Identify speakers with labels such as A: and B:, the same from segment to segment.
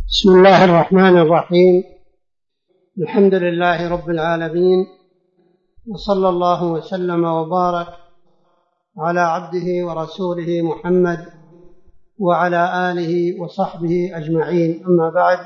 A: بسم الله الرحمن الرحيم. الحمد لله رب العالمين، وصلى الله وسلم وبارك على عبده ورسوله محمد وعلى آله وصحبه أجمعين. أما بعد،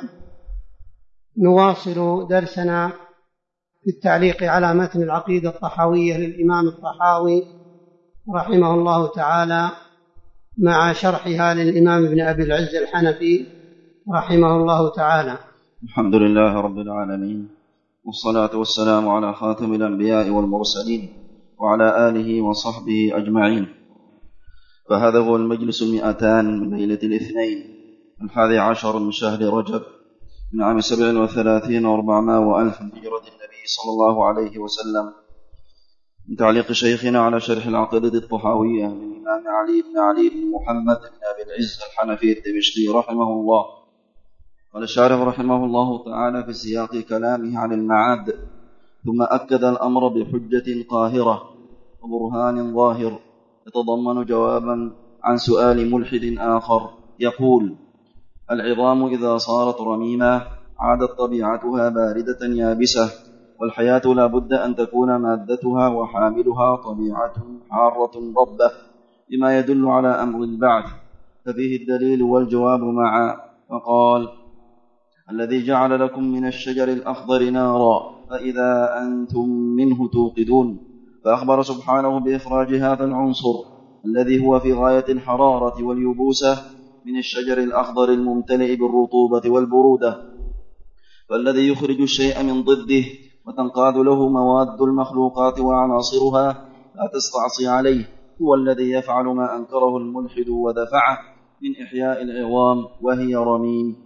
A: نواصل درسنا في التعليق على متن العقيدة الطحاوية للإمام الطحاوي رحمه الله تعالى، مع شرحها للإمام ابن أبي العز الحنفي رحمه الله تعالى.
B: الحمد لله رب العالمين، والصلاة والسلام على خاتم الأنبياء والمرسلين وعلى آله وصحبه أجمعين. فهذا هو المجلس 200 من ليلة الاثنين 11 من شهر رجب من عام 37 و400 وألف من هجرة النبي صلى الله عليه وسلم، من تعليق شيخنا على شرح العقيدة الطحاوية للإمام علي بن محمد بن أبي العز الحنفي الدمشقي رحمه الله. قال الشارح رحمه الله تعالى في سياق كلامه عن المعاد: ثم أكد الأمر بحجة قاهرة وبرهان ظاهر يتضمن جوابا عن سؤال ملحد آخر يقول: العظام إذا صارت رميمة عادت طبيعتها باردة يابسة، والحياة لا بد أن تكون مادتها وحاملها طبيعة حارة ربة، لما يدل على أمر البعث، ففيه الدليل والجواب معا. فقال: الذي جعل لكم من الشجر الأخضر نارا فإذا أنتم منه توقدون، فأخبر سبحانه بإخراج هذا العنصر الذي هو في غاية الحرارة واليبوسة من الشجر الأخضر الممتلئ بالرطوبة والبرودة، فالذي يخرج الشيء من ضده وتنقاد له مواد المخلوقات وعناصرها لا تستعصي عليه هو الذي يفعل ما أنكره الملحد ودفعه من إحياء العظام وهي رميم.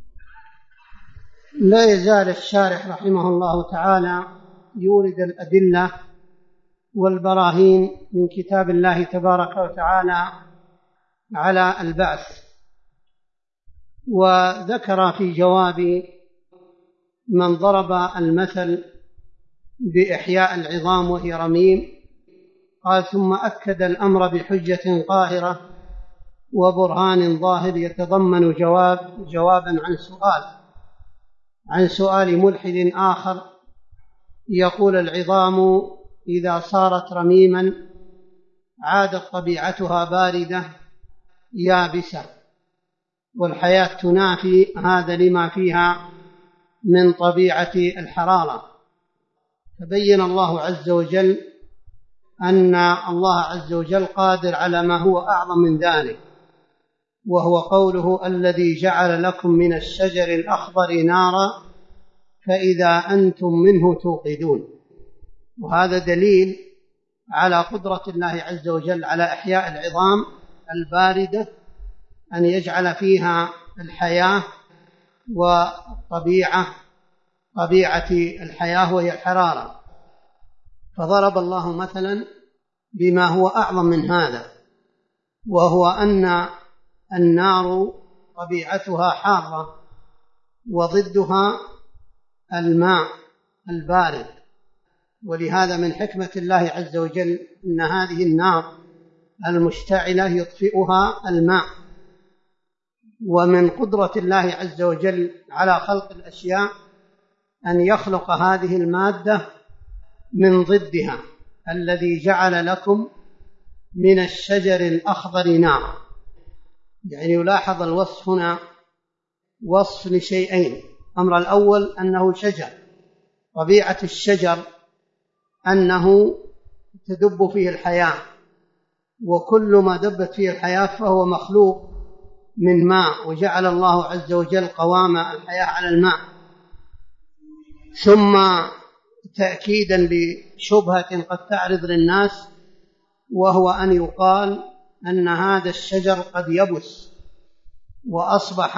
A: لا يزال الشارح رحمه الله تعالى يورد الأدلة والبراهين من كتاب الله تبارك وتعالى على البعث، وذكر في جواب من ضرب المثل بإحياء العظام وهي رميم، قال: ثم أكد الأمر بحجة قاهرة وبرهان ظاهر يتضمن جوابا عن سؤال ملحد آخر يقول: العظام إذا صارت رميما عادت طبيعتها باردة يابسة، والحياة تنافي هذا لما فيها من طبيعة الحرارة. فبين الله عز وجل أن الله عز وجل قادر على ما هو أعظم من ذلك، وهو قوله: الذي جعل لكم من الشجر الأخضر نارا فإذا أنتم منه توقدون. وهذا دليل على قدرة الله عز وجل على إحياء العظام الباردة، أن يجعل فيها الحياة وطبيعة الحياة وهي الحرارة. فضرب الله مثلا بما هو أعظم من هذا، وهو أن النار طبيعتها حارة وضدها الماء البارد، ولهذا من حكمة الله عز وجل أن هذه النار المشتعلة يطفئها الماء، ومن قدرة الله عز وجل على خلق الأشياء أن يخلق هذه المادة من ضدها، الذي جعل لكم من الشجر الأخضر نارا. يعني يلاحظ الوصف هنا وصف لشيئين: الأمر الأول أنه شجر، طبيعة الشجر أنه تدب فيه الحياة، وكل ما دبت فيه الحياة فهو مخلوق من ماء، وجعل الله عز وجل قوام الحياة على الماء. ثم تأكيدا لشبهة قد تعرض للناس، وهو أن يقال أن هذا الشجر قد يبس وأصبح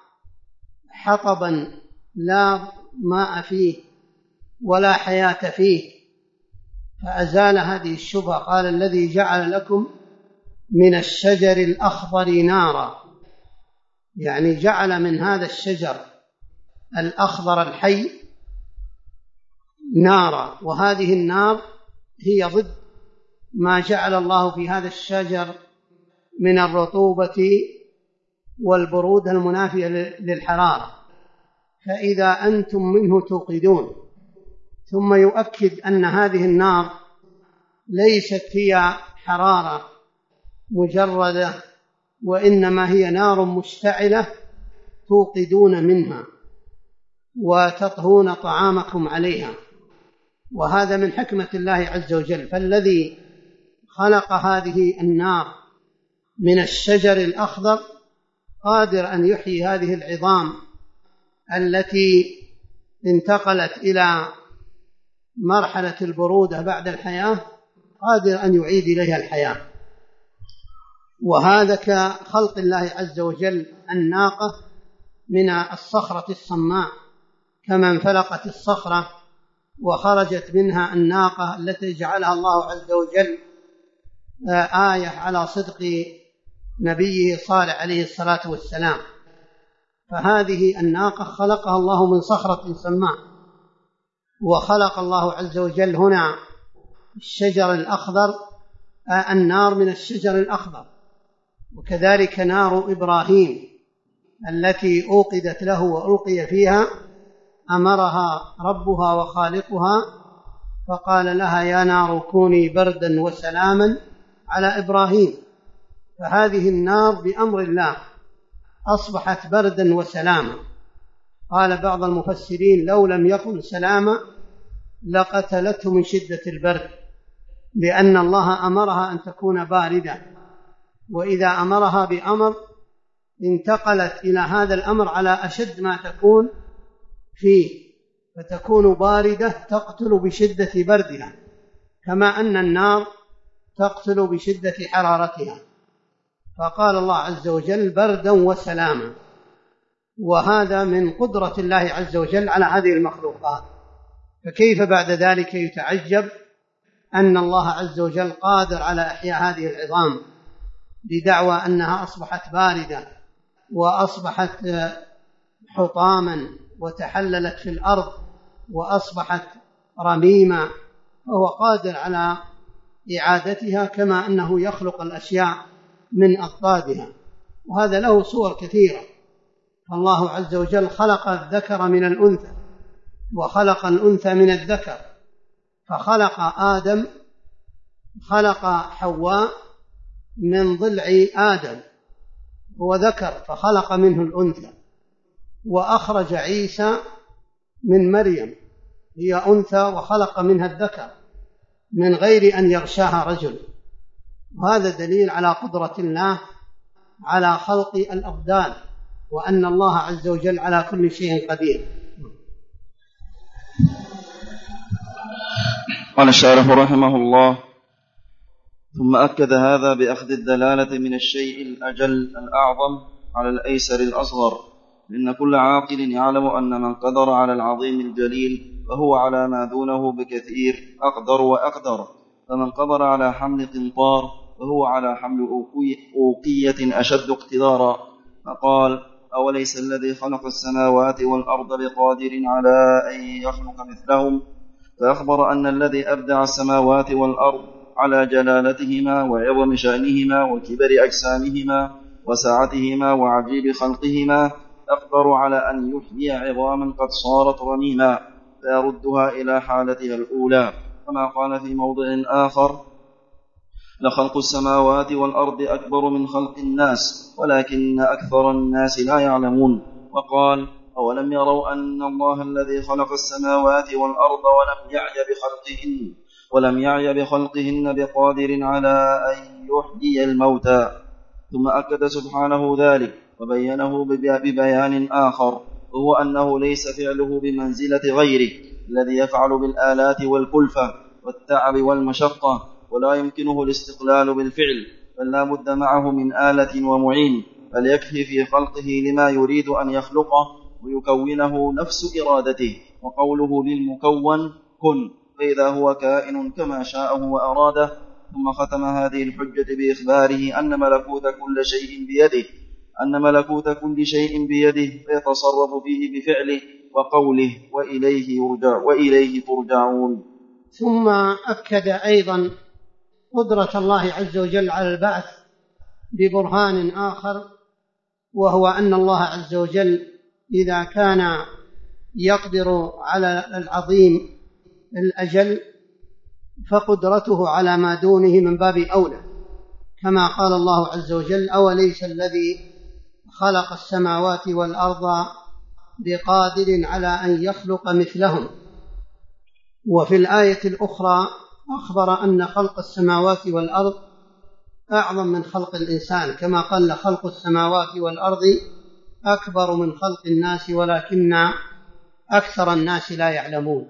A: حطبا لا ماء فيه ولا حياة فيه، فأزال هذه الشبهة. قال: الذي جعل لكم من الشجر الأخضر نارا، يعني جعل من هذا الشجر الأخضر الحي نارا، وهذه النار هي ضد ما جعل الله في هذا الشجر من الرطوبة والبرودة المنافية للحرارة، فإذا أنتم منه توقدون. ثم يؤكد أن هذه النار ليست هي حرارة مجردة، وإنما هي نار مشتعلة توقدون منها وتطهون طعامكم عليها، وهذا من حكمة الله عز وجل. فالذي خلق هذه النار من الشجر الأخضر قادر أن يحيي هذه العظام التي انتقلت إلى مرحلة البرودة بعد الحياة، قادر أن يعيد إليها الحياة. وهذا كخلق الله عز وجل الناقة من الصخرة الصماء، كما انفلقت الصخرة وخرجت منها الناقة التي جعلها الله عز وجل آية على صدق نبيه صالح عليه الصلاة والسلام. فهذه الناقة خلقها الله من صخرة صماء، وخلق الله عز وجل هنا الشجر الأخضر، النار من الشجر الأخضر. وكذلك نار إبراهيم التي أوقدت له وألقي فيها، أمرها ربها وخالقها فقال لها يا نار كوني بردا وسلاما على إبراهيم. فهذه النار بأمر الله أصبحت بردا وسلاما. قال بعض المفسرين لو لم يقل سلاما لقتلته من شدة البرد، لأن الله أمرها أن تكون باردة، وإذا أمرها بأمر انتقلت إلى هذا الأمر على أشد ما تكون فيه، فتكون باردة تقتل بشدة بردها، كما أن النار تقتل بشدة حرارتها. فقال الله عز وجل بردا وسلاما، وهذا من قدرة الله عز وجل على هذه المخلوقات. فكيف بعد ذلك يتعجب أن الله عز وجل قادر على إحياء هذه العظام بدعوى أنها أصبحت باردة وأصبحت حطاما وتحللت في الأرض وأصبحت رميمة، فهو قادر على إعادتها كما أنه يخلق الأشياء من أضدادها. وهذا له صور كثيرة. فالله عز وجل خلق الذكر من الأنثى وخلق الأنثى من الذكر، فخلق آدم، خلق حواء من ضلع آدم هو ذكر فخلق منه الأنثى، وأخرج عيسى من مريم هي أنثى وخلق منها الذكر من غير أن يغشاها رجل. وهذا دليل على قدرة الله على خلق الأبدان، وأن الله عز وجل على كل شيء قدير.
B: قال الشارح رحمه الله: ثم أكد هذا بأخذ الدلالة من الشيء الأجل الأعظم على الأيسر الأصغر، لأن كل عاقل يعلم أن من قدر على العظيم الجليل فهو على ما دونه بكثير أقدر وأقدر، فمن قدر على حمل قنطار فهو على حمل أوقية أشد اقتدارا. فقال: أوليس الذي خلق السماوات والأرض بقادر على أن يخلق مثلهم؟ فأخبر أن الذي أبدع السماوات والأرض على جلالتهما وعظم شأنهما وكبر أجسامهما وسعتهما وعجيب خلقهما أقدر على أن يحيي عظاما قد صارت رميما فيردها إلى حالتها الأولى. كما قال في موضع آخر: لخلق السماوات والأرض أكبر من خلق الناس ولكن أكثر الناس لا يعلمون. وقال: أولم يروا أن الله الذي خلق السماوات والأرض ولم يعي بخلقهن بقادر على أن يحيي الموتى. ثم أكد سبحانه ذلك وبينه ببيان آخر، وهو أنه ليس فعله بمنزلة غيره الذي يفعل بالآلات والكلفة والتعب والمشقة، ولا يمكنه الاستقلال بالفعل، بل لا بد معه من آلة ومعين، بل يكفي في خلقه لما يريد أن يخلقه ويكونه نفس إرادته، وقوله للمكون كن، فإذا هو كائن كما شاءه وأراده. ثم ختم هذه الحجة بإخباره أن ملكوت كل شيء بيده فيتصرف فيه بفعله وقوله وإليه ترجعون.
A: ثم أكد أيضا قدرة الله عز وجل على البعث ببرهان آخر، وهو أن الله عز وجل إذا كان يقدر على العظيم الأجل فقدرته على ما دونه من باب أولى، كما قال الله عز وجل: أوليس الذي خلق السماوات والأرض بقادر على أن يخلق مثلهم. وفي الآية الأخرى أخبر أن خلق السماوات والأرض أعظم من خلق الإنسان، كما قال: خلق السماوات والأرض أكبر من خلق الناس ولكن أكثر الناس لا يعلمون.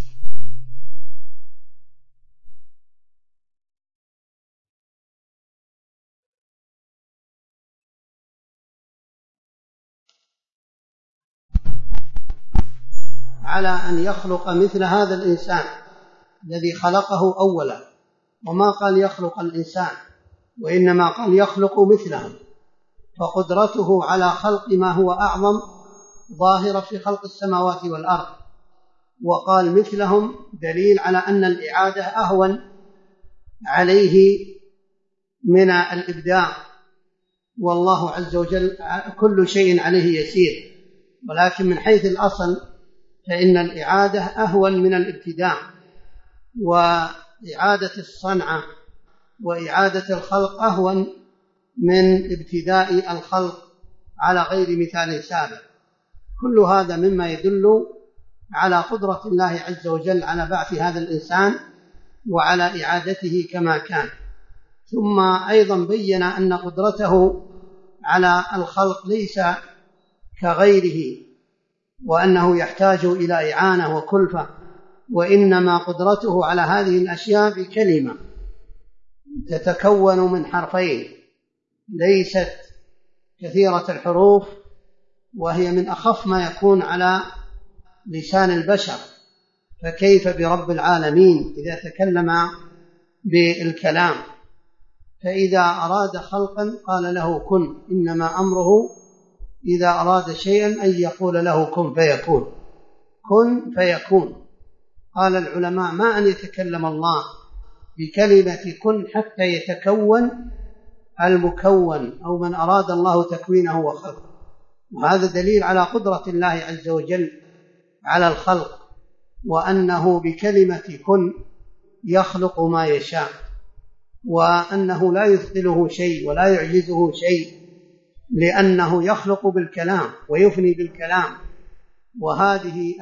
A: على أن يخلق مثل هذا الإنسان الذي خلقه أولا، وما قال يخلق الإنسان، وإنما قال يخلق مثله، فقدرته على خلق ما هو أعظم ظاهرة في خلق السماوات والأرض. وقال مثلهم دليل على أن الإعادة أهون عليه من الإبداع، والله عز وجل كل شيء عليه يسير، ولكن من حيث الأصل فإن الإعادة أهون من الابتداع، وإعادة الصنعة وإعادة الخلق أهون من ابتداء الخلق على غير مثال سابق. كل هذا مما يدل على قدرة الله عز وجل على بعث هذا الإنسان وعلى إعادته كما كان. ثم أيضا بين أن قدرته على الخلق ليس كغيره، وأنه يحتاج إلى إعانة وكلفة، وإنما قدرته على هذه الأشياء بكلمة تتكون من حرفين ليست كثيرة الحروف، وهي من أخف ما يكون على لسان البشر، فكيف برب العالمين إذا تكلم بالكلام؟ فإذا أراد خلقا قال له كن، إنما أمره إذا أراد شيئا أن يقول له كن فيكون، كن فيكون. قال العلماء: ما أن يتكلم الله بكلمة كن حتى يتكون المكون، أو من أراد الله تكوينه وخلقه. وهذا دليل على قدرة الله عز وجل على الخلق، وأنه بكلمة كن يخلق ما يشاء، وأنه لا يثقله شيء ولا يعجزه شيء، لأنه يخلق بالكلام ويفني بالكلام. وهذه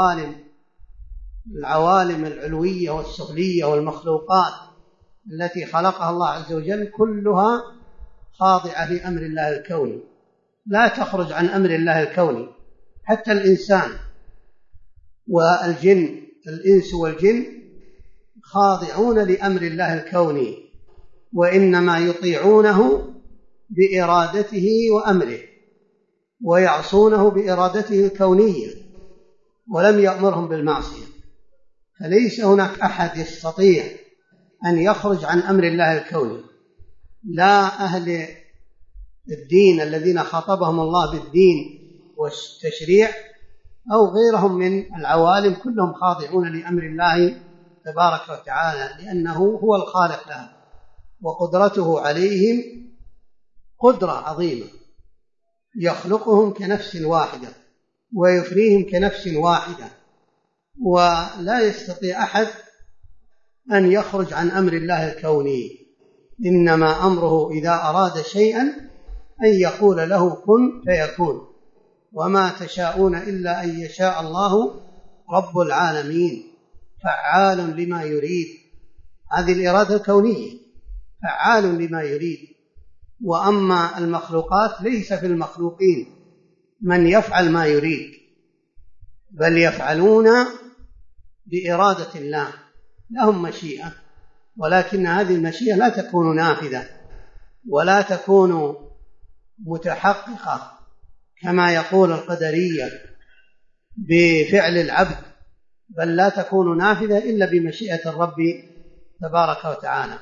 A: العوالم العلوية والسفلية والمخلوقات التي خلقها الله عز وجل كلها خاضعة لأمر الله الكوني، لا تخرج عن أمر الله الكوني. حتى الإنسان والجن، الإنس والجن خاضعون لأمر الله الكوني، وإنما يطيعونه بإرادته وأمره، ويعصونه بإرادته الكونية، ولم يأمرهم بالمعصية. فليس هناك أحد يستطيع أن يخرج عن أمر الله الكوني، لا أهل الدين الذين خاطبهم الله بالدين والتشريع أو غيرهم من العوالم، كلهم خاضعون لأمر الله تبارك وتعالى، لأنه هو الخالق لهم، وقدرته عليهم قدرة عظيمة، يخلقهم كنفس واحدة ويفنيهم كنفس واحدة، ولا يستطيع أحد أن يخرج عن أمر الله الكوني. إنما أمره إذا أراد شيئا أن يقول له كن فيكون، وما تشاءون إلا أن يشاء الله رب العالمين، فعال لما يريد. هذه الإرادة الكونية، فعال لما يريد. وأما المخلوقات ليس في المخلوقين من يفعل ما يريد، بل يفعلون بإرادة الله، لهم مشيئة، ولكن هذه المشيئة لا تكون نافذة ولا تكون متحققة كما يقول القدرية بفعل العبد، بل لا تكون نافذة إلا بمشيئة الرب تبارك وتعالى.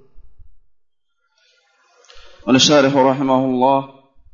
B: قال الشارح رحمه الله: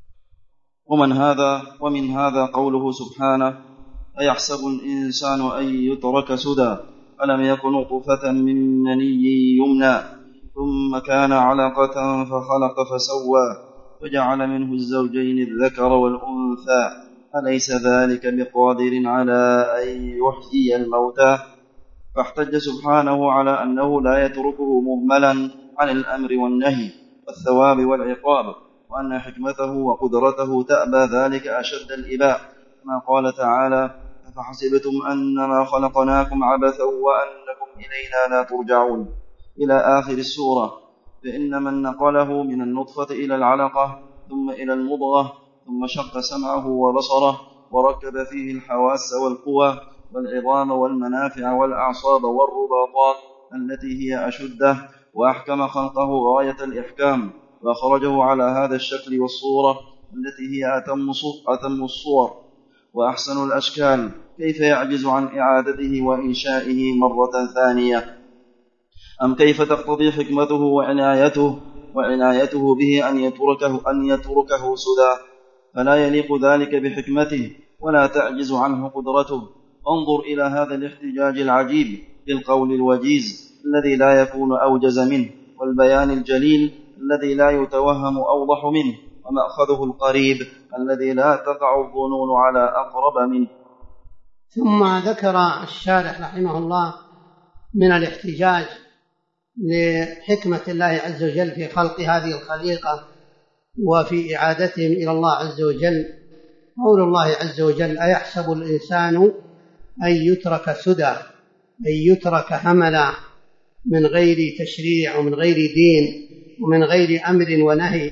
B: ومن هذا قوله سبحانه: أيحسب الإنسان أن يترك سدى ألم يكن نطفة من مني يمنى ثم كان علقة فخلق فسوى فجعل منه الزوجين الذكر والأنثى، أليس ذلك بقادر على أن يحيي الموتى؟ فاحتج سبحانه على أنه لا يتركه مهملا عن الأمر والنهي والثواب والعقاب، وأن حكمته وقدرته تأبى ذلك أشد الإباء، كما قال تعالى: أفحسبتم أنما خلقناكم عبثا وأنكم إلينا لا ترجعون، إلى آخر السورة. فإن من نقله من النطفة إلى العلقة ثم إلى المضغة ثم شق سمعه وبصره وركب فيه الحواس والقوى والعظام والمنافع والأعصاب والرباطات التي هي أشده، وأحكم خلقه غاية الإحكام، وأخرجه على هذا الشكل والصورة التي هي أتم الصور وأحسن الأشكال، كيف يعجز عن إعادته وإنشائه مرة ثانية؟ أم كيف تقتضي حكمته وعنايته به أن يتركه سدى؟ فلا يليق ذلك بحكمته ولا تعجز عنه قدرته. انظر إلى هذا الاحتجاج العجيب بالقول الوجيز الذي لا يكون أوجز منه، والبيان الجليل الذي لا يتوهم أوضح منه، ومأخذه القريب الذي لا تقع الظنون على أقرب منه.
A: ثم ذكر الشارح رحمه الله من الاحتجاج لحكمة الله عز وجل في خلق هذه الخليقة وفي إعادتهم إلى الله عز وجل قول الله عز وجل: أيحسب الإنسان أن يترك سدى، أن يترك هملا من غير تشريع ومن غير دين ومن غير أمر ونهي.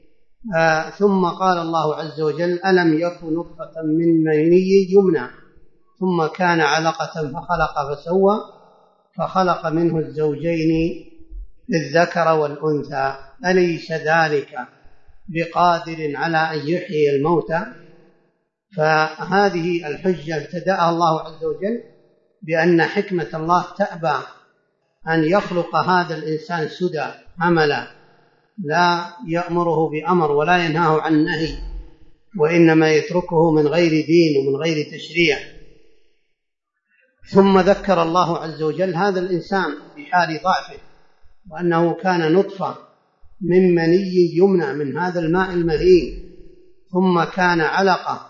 A: ثم قال الله عز وجل: ألم يكن نطفة من مني يمنى ثم كان علقة فخلق فسوى فخلق منه الزوجين الذكر والأنثى أليس ذلك بقادر على أن يحيي الموتى؟ فهذه الحجة ابتدأها الله عز وجل بأن حكمة الله تأبى أن يخلق هذا الإنسان سدى هملا، لا يأمره بأمر ولا ينهاه عن نهي، وإنما يتركه من غير دين ومن غير تشريع. ثم ذكر الله عز وجل هذا الإنسان في حال ضعفه، وأنه كان نطفة من مني يمنى من هذا الماء المهين، ثم كان علقة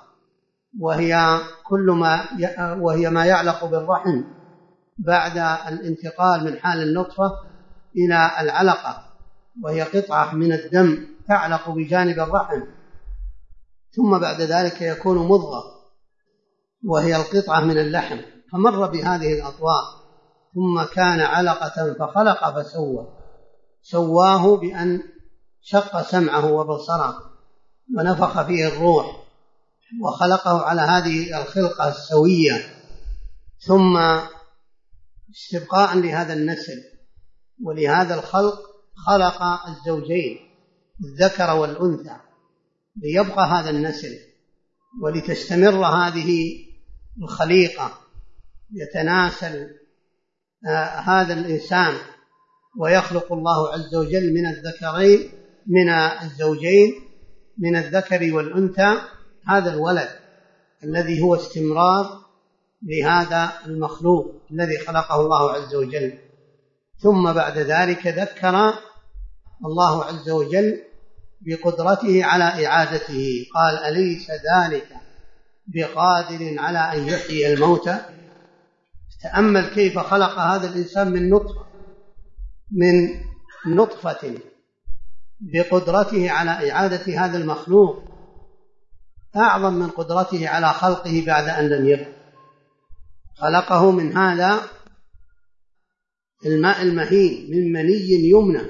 A: وهي ما يعلق بالرحم بعد الانتقال من حال النطفة إلى العلقة، وهي قطعة من الدم تعلق بجانب الرحم، ثم بعد ذلك يكون مضغة وهي القطعة من اللحم، فمر بهذه الأطوار. ثم كان علقة فخلق فسوى، سواه بأن شق سمعه وبصره ونفخ فيه الروح وخلقه على هذه الخلقة السوية. ثم استبقاء لهذا النسل ولهذا الخلق خلق الزوجين الذكر والأنثى ليبقى هذا النسل ولتستمر هذه الخليقة، يتناسل هذا الإنسان ويخلق الله عز وجل من الزوجين من الذكر والأنثى هذا الولد الذي هو استمرار لهذا المخلوق الذي خلقه الله عز وجل. ثم بعد ذلك ذكر الله عز وجل بقدرته على إعادته، قال: أليس ذلك بقادر على أن يحيي الموتى؟ تأمل كيف خلق هذا الإنسان من نطفة بقدرته على إعادة هذا المخلوق أعظم من قدرته على خلقه بعد أن لم يبق. خلقه من هذا الماء المهين من مني يمنى،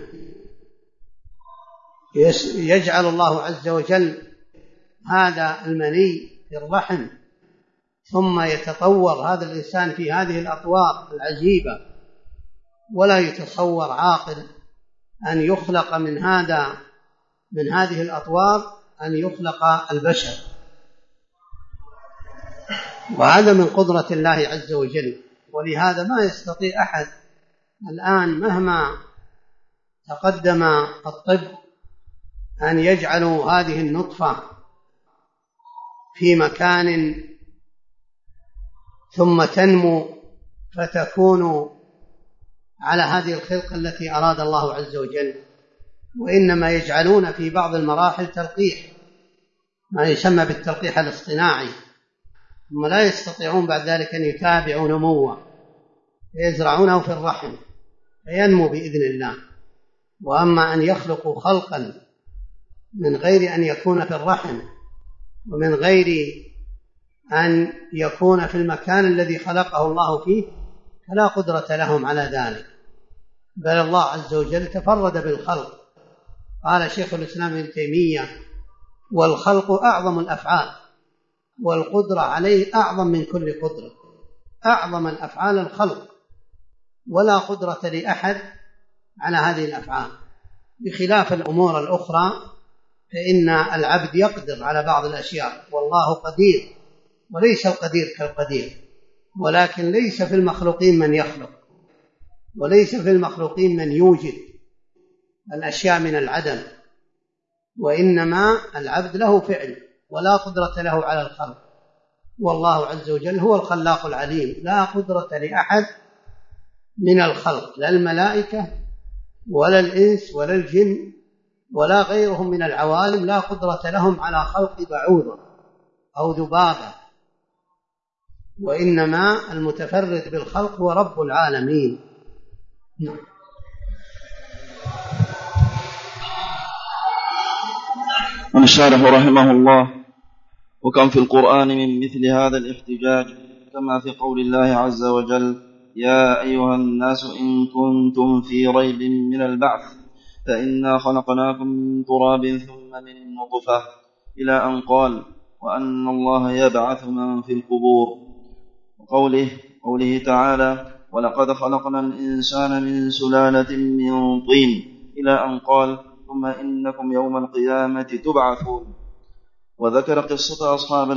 A: يجعل الله عز وجل هذا المني في الرحم، ثم يتطور هذا الإنسان في هذه الأطوار العجيبة، ولا يتصور عاقل أن يخلق من هذه الأطوار أن يخلق البشر، وهذا من قدرة الله عز وجل. ولهذا ما يستطيع أحد الآن مهما تقدم الطب أن يجعلوا هذه النطفة في مكان ثم تنمو فتكون على هذه الخلقة التي أراد الله عز وجل. وإنما يجعلون في بعض المراحل تلقيح، ما يسمى بالتلقيح الاصطناعي، ثم لا يستطيعون بعد ذلك أن يتابعوا نموه، فيزرعونه في الرحم فينمو بإذن الله. وأما أن يخلقوا خلقا من غير أن يكون في الرحم ومن غير أن يكون في المكان الذي خلقه الله فيه فلا قدرة لهم على ذلك، بل الله عز وجل تفرد بالخلق. قال شيخ الإسلام ابن تيمية: والخلق أعظم الأفعال، والقدرة عليه أعظم من كل قدرة. أعظم الأفعال الخلق، ولا قدرة لأحد على هذه الأفعال، بخلاف الأمور الأخرى فإن العبد يقدر على بعض الأشياء، والله قدير، وليس القدير كالقدير. ولكن ليس في المخلوقين من يخلق، وليس في المخلوقين من يوجد الأشياء من العدم، وإنما العبد له فعل ولا قدرة له على الخلق. والله عز وجل هو الخلاق العليم، لا قدرة لأحد من الخلق، لا الملائكة ولا الإنس ولا الجن ولا غيرهم من العوالم، لا قدرة لهم على خلق بعوضة أو ذبابة، وإنما المتفرد بالخلق هو رب العالمين.
B: قال الشارح رحمه الله: وكم في القرآن من مثل هذا الاحتجاج، كما في قول الله عز وجل: يا أيها الناس إن كنتم في ريب من البعث فإنا خلقناكم من تراب ثم من نطفة، إلى أن قال: وأن الله يبعث من في القبور. وقوله تعالى: ولقد خلقنا الإنسان من سلالة من طين، إلى أن قال: ثم إنكم يوم القيامة تبعثون. وذكر قصة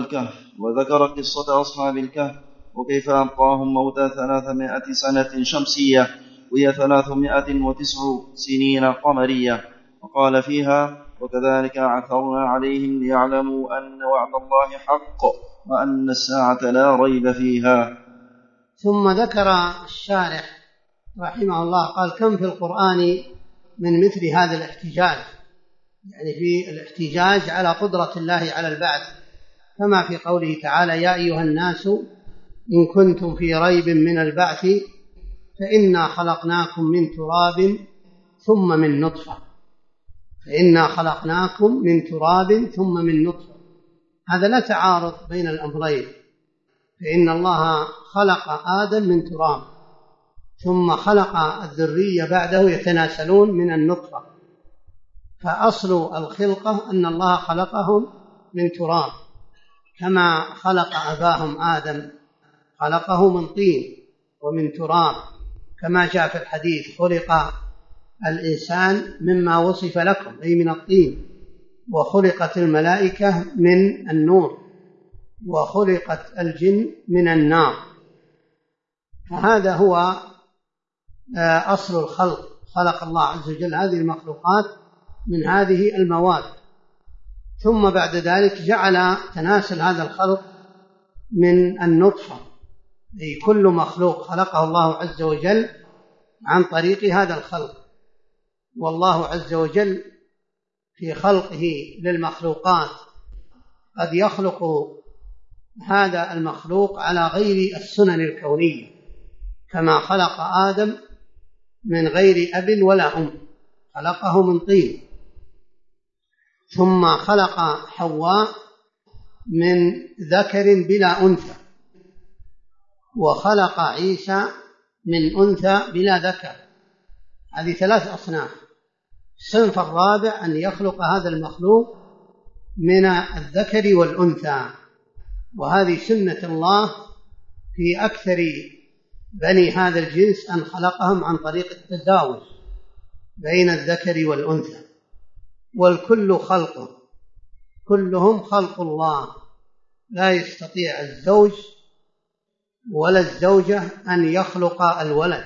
B: أصحاب الكهف وكيف أبقاهم موتى 300 سنة شمسية وهي 309 سنين قمرية، وقال فيها: وكذلك أعثرنا عليهم ليعلموا أن وعد الله حق وأن الساعة لا ريب فيها.
A: ثم ذكر الشارح رحمه الله قال: كم في القرآن من مثل هذا الاحتجاج، يعني في الاحتجاج على قدرة الله على البعث، كما في قوله تعالى: يا أيها الناس إن كنتم في ريب من البعث فإنا خلقناكم من تراب ثم من نطفة. فإنا خلقناكم من تراب ثم من نطفة، هذا لا تعارض بين الأمرين، فإن الله خلق آدم من تراب ثم خلق الذرية بعده يتناسلون من النطفة، فأصل الخلقة أن الله خلقهم من تراب، كما خلق أباهم آدم خلقه من طين ومن تراب، كما جاء في الحديث: خلق الإنسان مما وصف لكم، أي من الطين، وخلقت الملائكة من النور، وخلقت الجن من النار. فهذا هو أصل الخلق، خلق الله عز وجل هذه المخلوقات من هذه المواد، ثم بعد ذلك جعل تناسل هذا الخلق من النطفة، أي كل مخلوق خلقه الله عز وجل عن طريق هذا الخلق. والله عز وجل في خلقه للمخلوقات قد يخلق هذا المخلوق على غير السنن الكونية، كما خلق آدم من غير أب ولا أم، خلقه من طين، ثم خلق حواء من ذكر بلا أنثى، وخلق عيسى من أنثى بلا ذكر. هذه 3 أصناف. الصنف الرابع أن يخلق هذا المخلوق من الذكر والأنثى، وهذه سنة الله في أكثر بني هذا الجنس، أن خلقهم عن طريق التزاوج بين الذكر والأنثى، والكل خلقه، كلهم خلق الله، لا يستطيع الزوج ولا الزوجة أن يخلق الولد،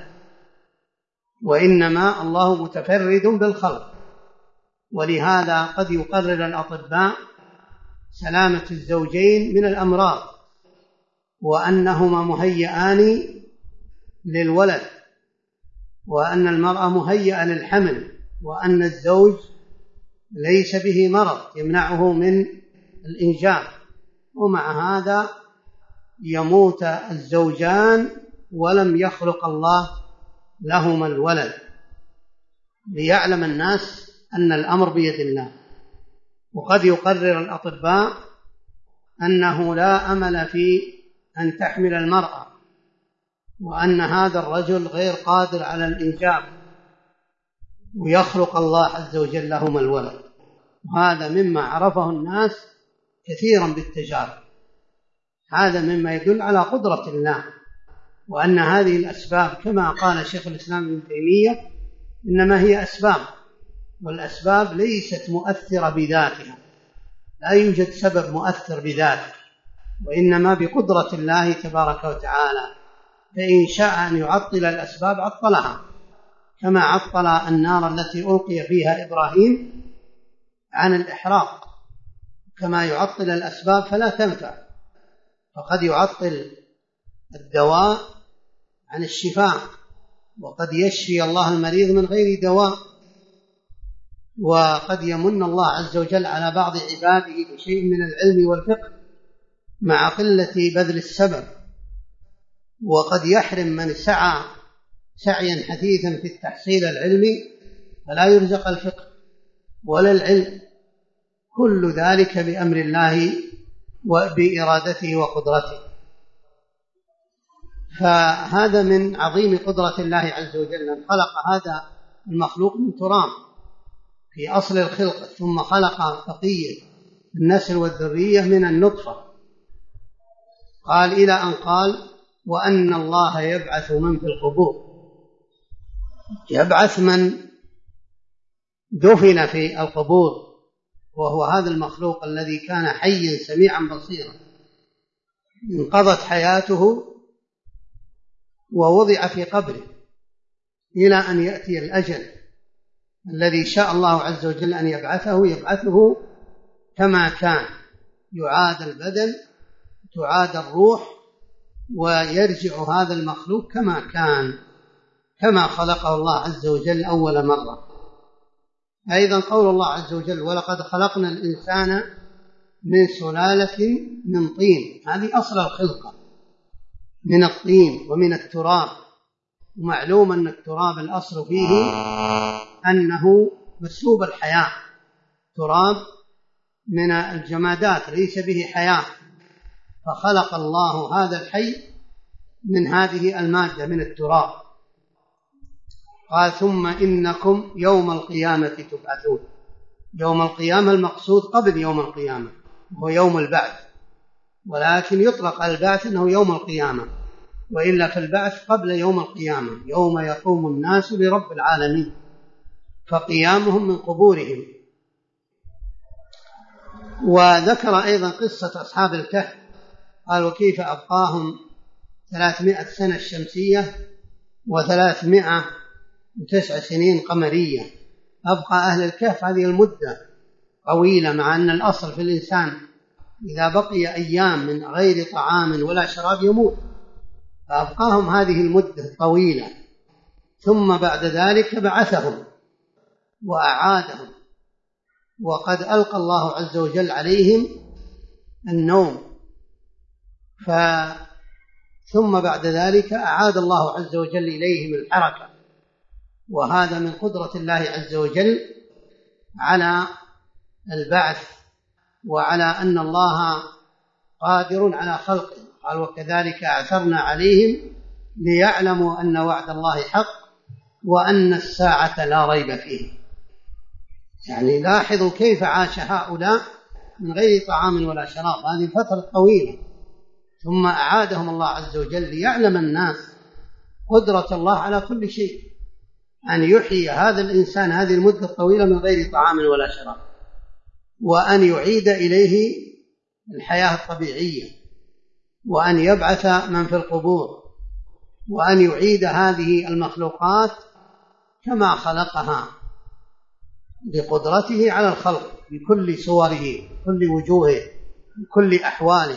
A: وإنما الله متفرد بالخلق. ولهذا قد يقرر الأطباء سلامة الزوجين من الأمراض، وأنهما مهيئان للولد، وأن المرأة مهيئة للحمل، وأن الزوج ليس به مرض يمنعه من الإنجاب، ومع هذا يموت الزوجان ولم يخلق الله لهما الولد، ليعلم الناس أن الأمر بيد الله. وقد يقرر الأطباء أنه لا أمل في أن تحمل المرأة، وأن هذا الرجل غير قادر على الإنجاب، ويخلق الله عز وجل لهما الولد. وهذا مما عرفه الناس كثيرا بالتجارب، هذا مما يدل على قدرة الله، وأن هذه الأسباب كما قال شيخ الإسلام ابن تيمية إنما هي أسباب، والأسباب ليست مؤثرة بذاتها، لا يوجد سبب مؤثر بذاته، وإنما بقدرة الله تبارك وتعالى. فإن شاء أن يعطل الأسباب عطلها، كما عطل النار التي ألقي فيها إبراهيم عن الإحراق، كما يعطل الأسباب فلا تنفع. فقد يعطل الدواء عن الشفاء، وقد يشفي الله المريض من غير دواء، وقد يمن الله عز وجل على بعض عباده بشيء من العلم والفقه مع قلة بذل السبب، وقد يحرم من سعى سعيا حثيثا في التحصيل العلمي فلا يرزق الفقه ولا العلم، كل ذلك بأمر الله وبإرادته وقدرته. فهذا من عظيم قدرة الله عز وجل، أن خلق هذا المخلوق من تراب في أصل الخلق، ثم خلق بقية النسل والذرية من النطفة. قال إلى أن قال وأن الله يبعث من في القبور، يبعث من دفن في القبور، وهو هذا المخلوق الذي كان حيا سميعا بصيرا، انقضت حياته ووضع في قبره إلى أن يأتي الأجل الذي شاء الله عز وجل أن يبعثه كما كان، يعاد البدن، تعاد الروح، ويرجع هذا المخلوق كما كان، كما خلقه الله عز وجل أول مرة. أيضا قول الله عز وجل ولقد خلقنا الإنسان من سلالة من طين، هذه أصل الخلقة، من الطين ومن التراب. ومعلوم أن التراب الأصل فيه أنه مسلوب الحياة، تراب من الجمادات ليس به حياة، فخلق الله هذا الحي من هذه المادة من التراب. قال ثم إنكم يوم القيامة تبعثون. يوم القيامة المقصود قبل يوم القيامة هو يوم البعث، ولكن يطلق البعث أنه يوم القيامة، وإلا في البعث قبل يوم القيامة، يوم يقوم الناس لرب العالمين، فقيامهم من قبورهم. وذكر أيضا قصة أصحاب الكهف، قال وكيف أبقاهم 300 سنة الشمسية و309 سنين قمرية. أبقى أهل الكهف هذه المدة طويلة، مع أن الأصل في الإنسان إذا بقي أيام من غير طعام ولا شراب يموت، فأبقاهم هذه المدة الطويلة، ثم بعد ذلك بعثهم وأعادهم، وقد ألقى الله عز وجل عليهم النوم، ثم بعد ذلك أعاد الله عز وجل إليهم الحركة. وهذا من قدرة الله عز وجل على البعث، وعلى أن الله قادر على خلقه. قال وكذلك أعثرنا عليهم ليعلموا أن وعد الله حق وأن الساعة لا ريب فيه. يعني لاحظوا كيف عاش هؤلاء من غير طعام ولا شراب هذه الفترة طويلة، ثم أعادهم الله عز وجل ليعلم الناس قدرة الله على كل شيء، أن يحيي هذا الإنسان هذه المدة الطويلة من غير طعام ولا شراب، وأن يعيد إليه الحياة الطبيعية، وأن يبعث من في القبور، وأن يعيد هذه المخلوقات كما خلقها بقدرته على الخلق بكل صوره، بكل وجوهه، بكل أحواله.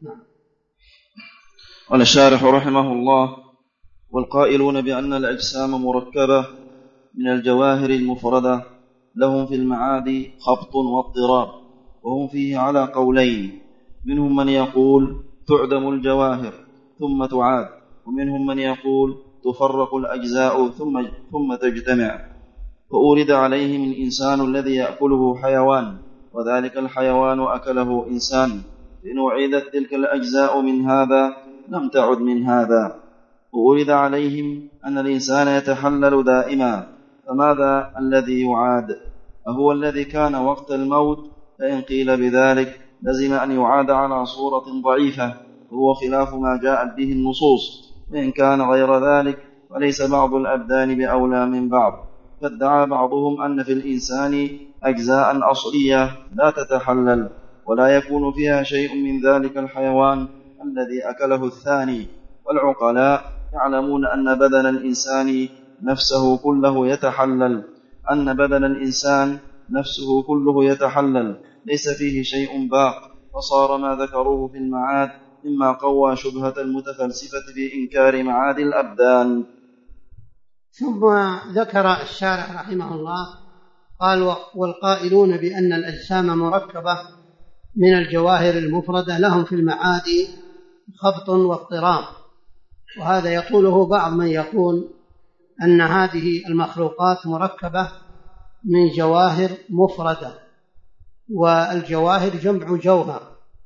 B: قال الشارح رحمه الله والقائلون بأن الأجسام مركبة من الجواهر المفردة لهم في المعاد خبط واضطراب، وهم فيه على قولين: منهم من يقول تعدم الجواهر ثم تعاد، ومنهم من يقول تفرق الأجزاء ثم تجتمع. فأورد عليهم الإنسان الذي يأكله حيوان، وذلك الحيوان أكله إنسان، فإن أعيدت تلك الأجزاء من هذا لم تعد من هذا. وأورد عليهم أن الإنسان يتحلل دائما، فماذا الذي يعاد؟ أهو الذي كان وقت الموت؟ فإن قيل بذلك لزم أن يعاد على صورة ضعيفة، وهو خلاف ما جاءت به النصوص. وإن كان غير ذلك فليس بعض الأبدان بأولى من بعض، فادعى بعضهم أن في الإنسان أجزاء أصلية لا تتحلل ولا يكون فيها شيء من ذلك الحيوان الذي أكله الثاني. والعقلاء يعلمون أن بدن الإنسان نفسه كله يتحلل، ليس فيه شيء باق، فصار ما ذكروه في المعاد مما قوى شبهة المتفلسفة في إنكار معاد الأبدان.
A: ثم ذكر الشارح رحمه الله قال: والقائلون بأن الأجسام مركبة من الجواهر المفردة لهم في المعاد خبط واضطراب. وهذا يقوله بعض من يقول أن هذه المخلوقات مركبة من جواهر مفردة، والجواهر جمع جوهر،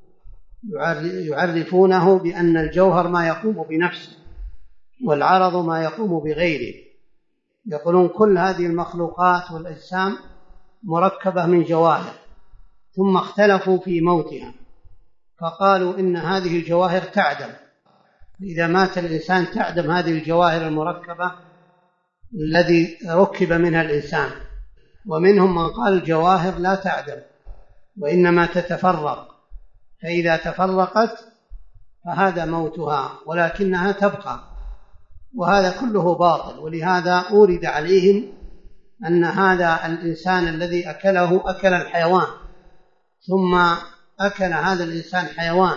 A: يعرفونه بأن الجوهر ما يقوم بنفسه والعرض ما يقوم بغيره. يقولون كل هذه المخلوقات والأجسام مركبة من جواهر، ثم اختلفوا في موتها، فقالوا إن هذه الجواهر تعدم، إذا مات الإنسان تعدم هذه الجواهر المركبة الذي ركب منها الإنسان. ومنهم من قال الجواهر لا تعدم وإنما تتفرق، فإذا تفرقت فهذا موتها ولكنها تبقى، وهذا كله باطل. ولهذا أورد عليهم أن هذا الإنسان الذي أكله أكل الحيوان، ثم أكل هذا الإنسان حيوان،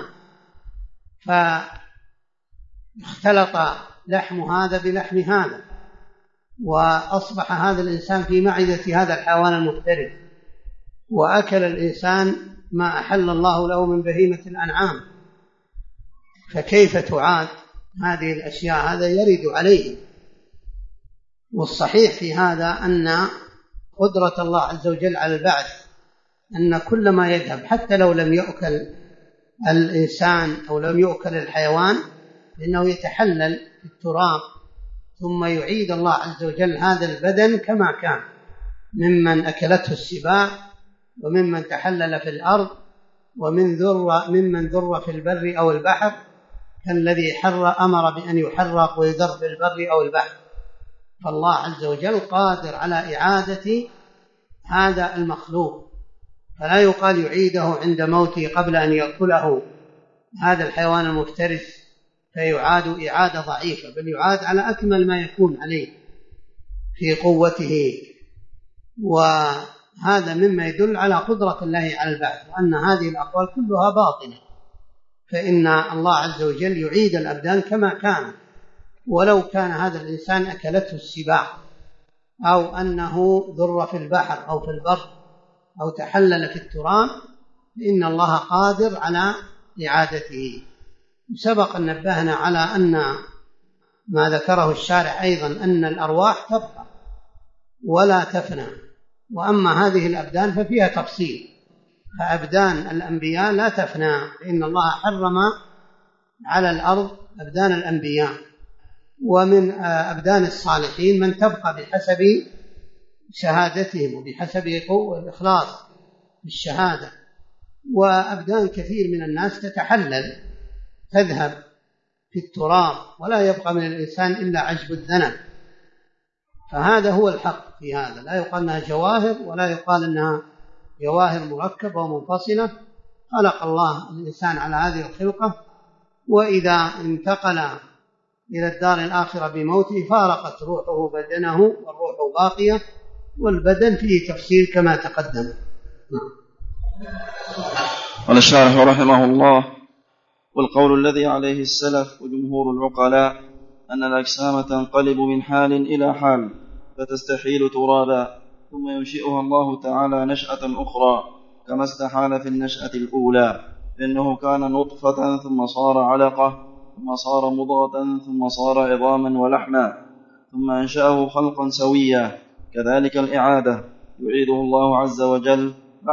A: فاختلط لحم هذا بلحم هذا، وأصبح هذا الإنسان في معدة هذا الحيوان المفترس، وأكل الإنسان ما أحل الله له من بهيمة الأنعام، فكيف تعاد هذه الأشياء؟ هذا يرد عليه. والصحيح في هذا أن قدرة الله عز وجل على البعث، أن كل ما يذهب حتى لو لم يؤكل الإنسان أو لم يؤكل الحيوان، لأنه يتحلل في التراب، ثم يعيد الله عز وجل هذا البدن كما كان، ممن أكلته السباع، وممن تحلل في الأرض، وممن ذر في البر أو البحر، كالذي أمر بأن يحرق ويذر في البر أو البحر. فالله عز وجل قادر على إعادة هذا المخلوق، فلا يقال يعيده عند موته قبل أن يأكله هذا الحيوان المفترس فيعاد إعادة ضعيفة، بل يعاد على أكمل ما يكون عليه في قوته. وهذا مما يدل على قدرة الله على البعث، وأن هذه الأقوال كلها باطلة، فإن الله عز وجل يعيد الأبدان كما كان، ولو كان هذا الإنسان أكلته السباع، أو أنه ذر في البحر أو في البر أو تحلل في التراب، فإن الله قادر على إعادته. سبق أن نبهنا على أن ما ذكره الشارع أيضا أن الأرواح تبقى ولا تفنى، وأما هذه الأبدان ففيها تفصيل، فأبدان الأنبياء لا تفنى، لأن الله حرم على الأرض أبدان الأنبياء، ومن أبدان الصالحين من تبقى بحسب شهادتهم وبحسب الإخلاص بالشهادة. وأبدان كثير من الناس تتحلل تذهب في التراب، ولا يبقى من الإنسان إلا عجب الذنب. فهذا هو الحق في هذا، لا يقال أنها جواهر ولا يقال أنها جواهر مركبة ومنفصلة. خلق الله الإنسان على هذه الخلقة، وإذا انتقل إلى الدار الآخرة بموته فارقت روحه بدنه، والروح باقية، والبدن فيه تفصيل كما تقدم.
B: قال الشارح رحمه الله: والقول الذي عليه السلف وجمهور العقلاء أن الأجسام تنقلب من حال إلى حال، فتستحيل ترابا، ثم ينشئها الله تعالى نشأة أخرى كما استحال في النشأة الأولى، لأنه كان نطفة ثم صار علقة ثم صار مضغة ثم صار عظاما ولحما، ثم أنشأه خلقا سويا. كذلك الإعادة يعيده الله عز وجل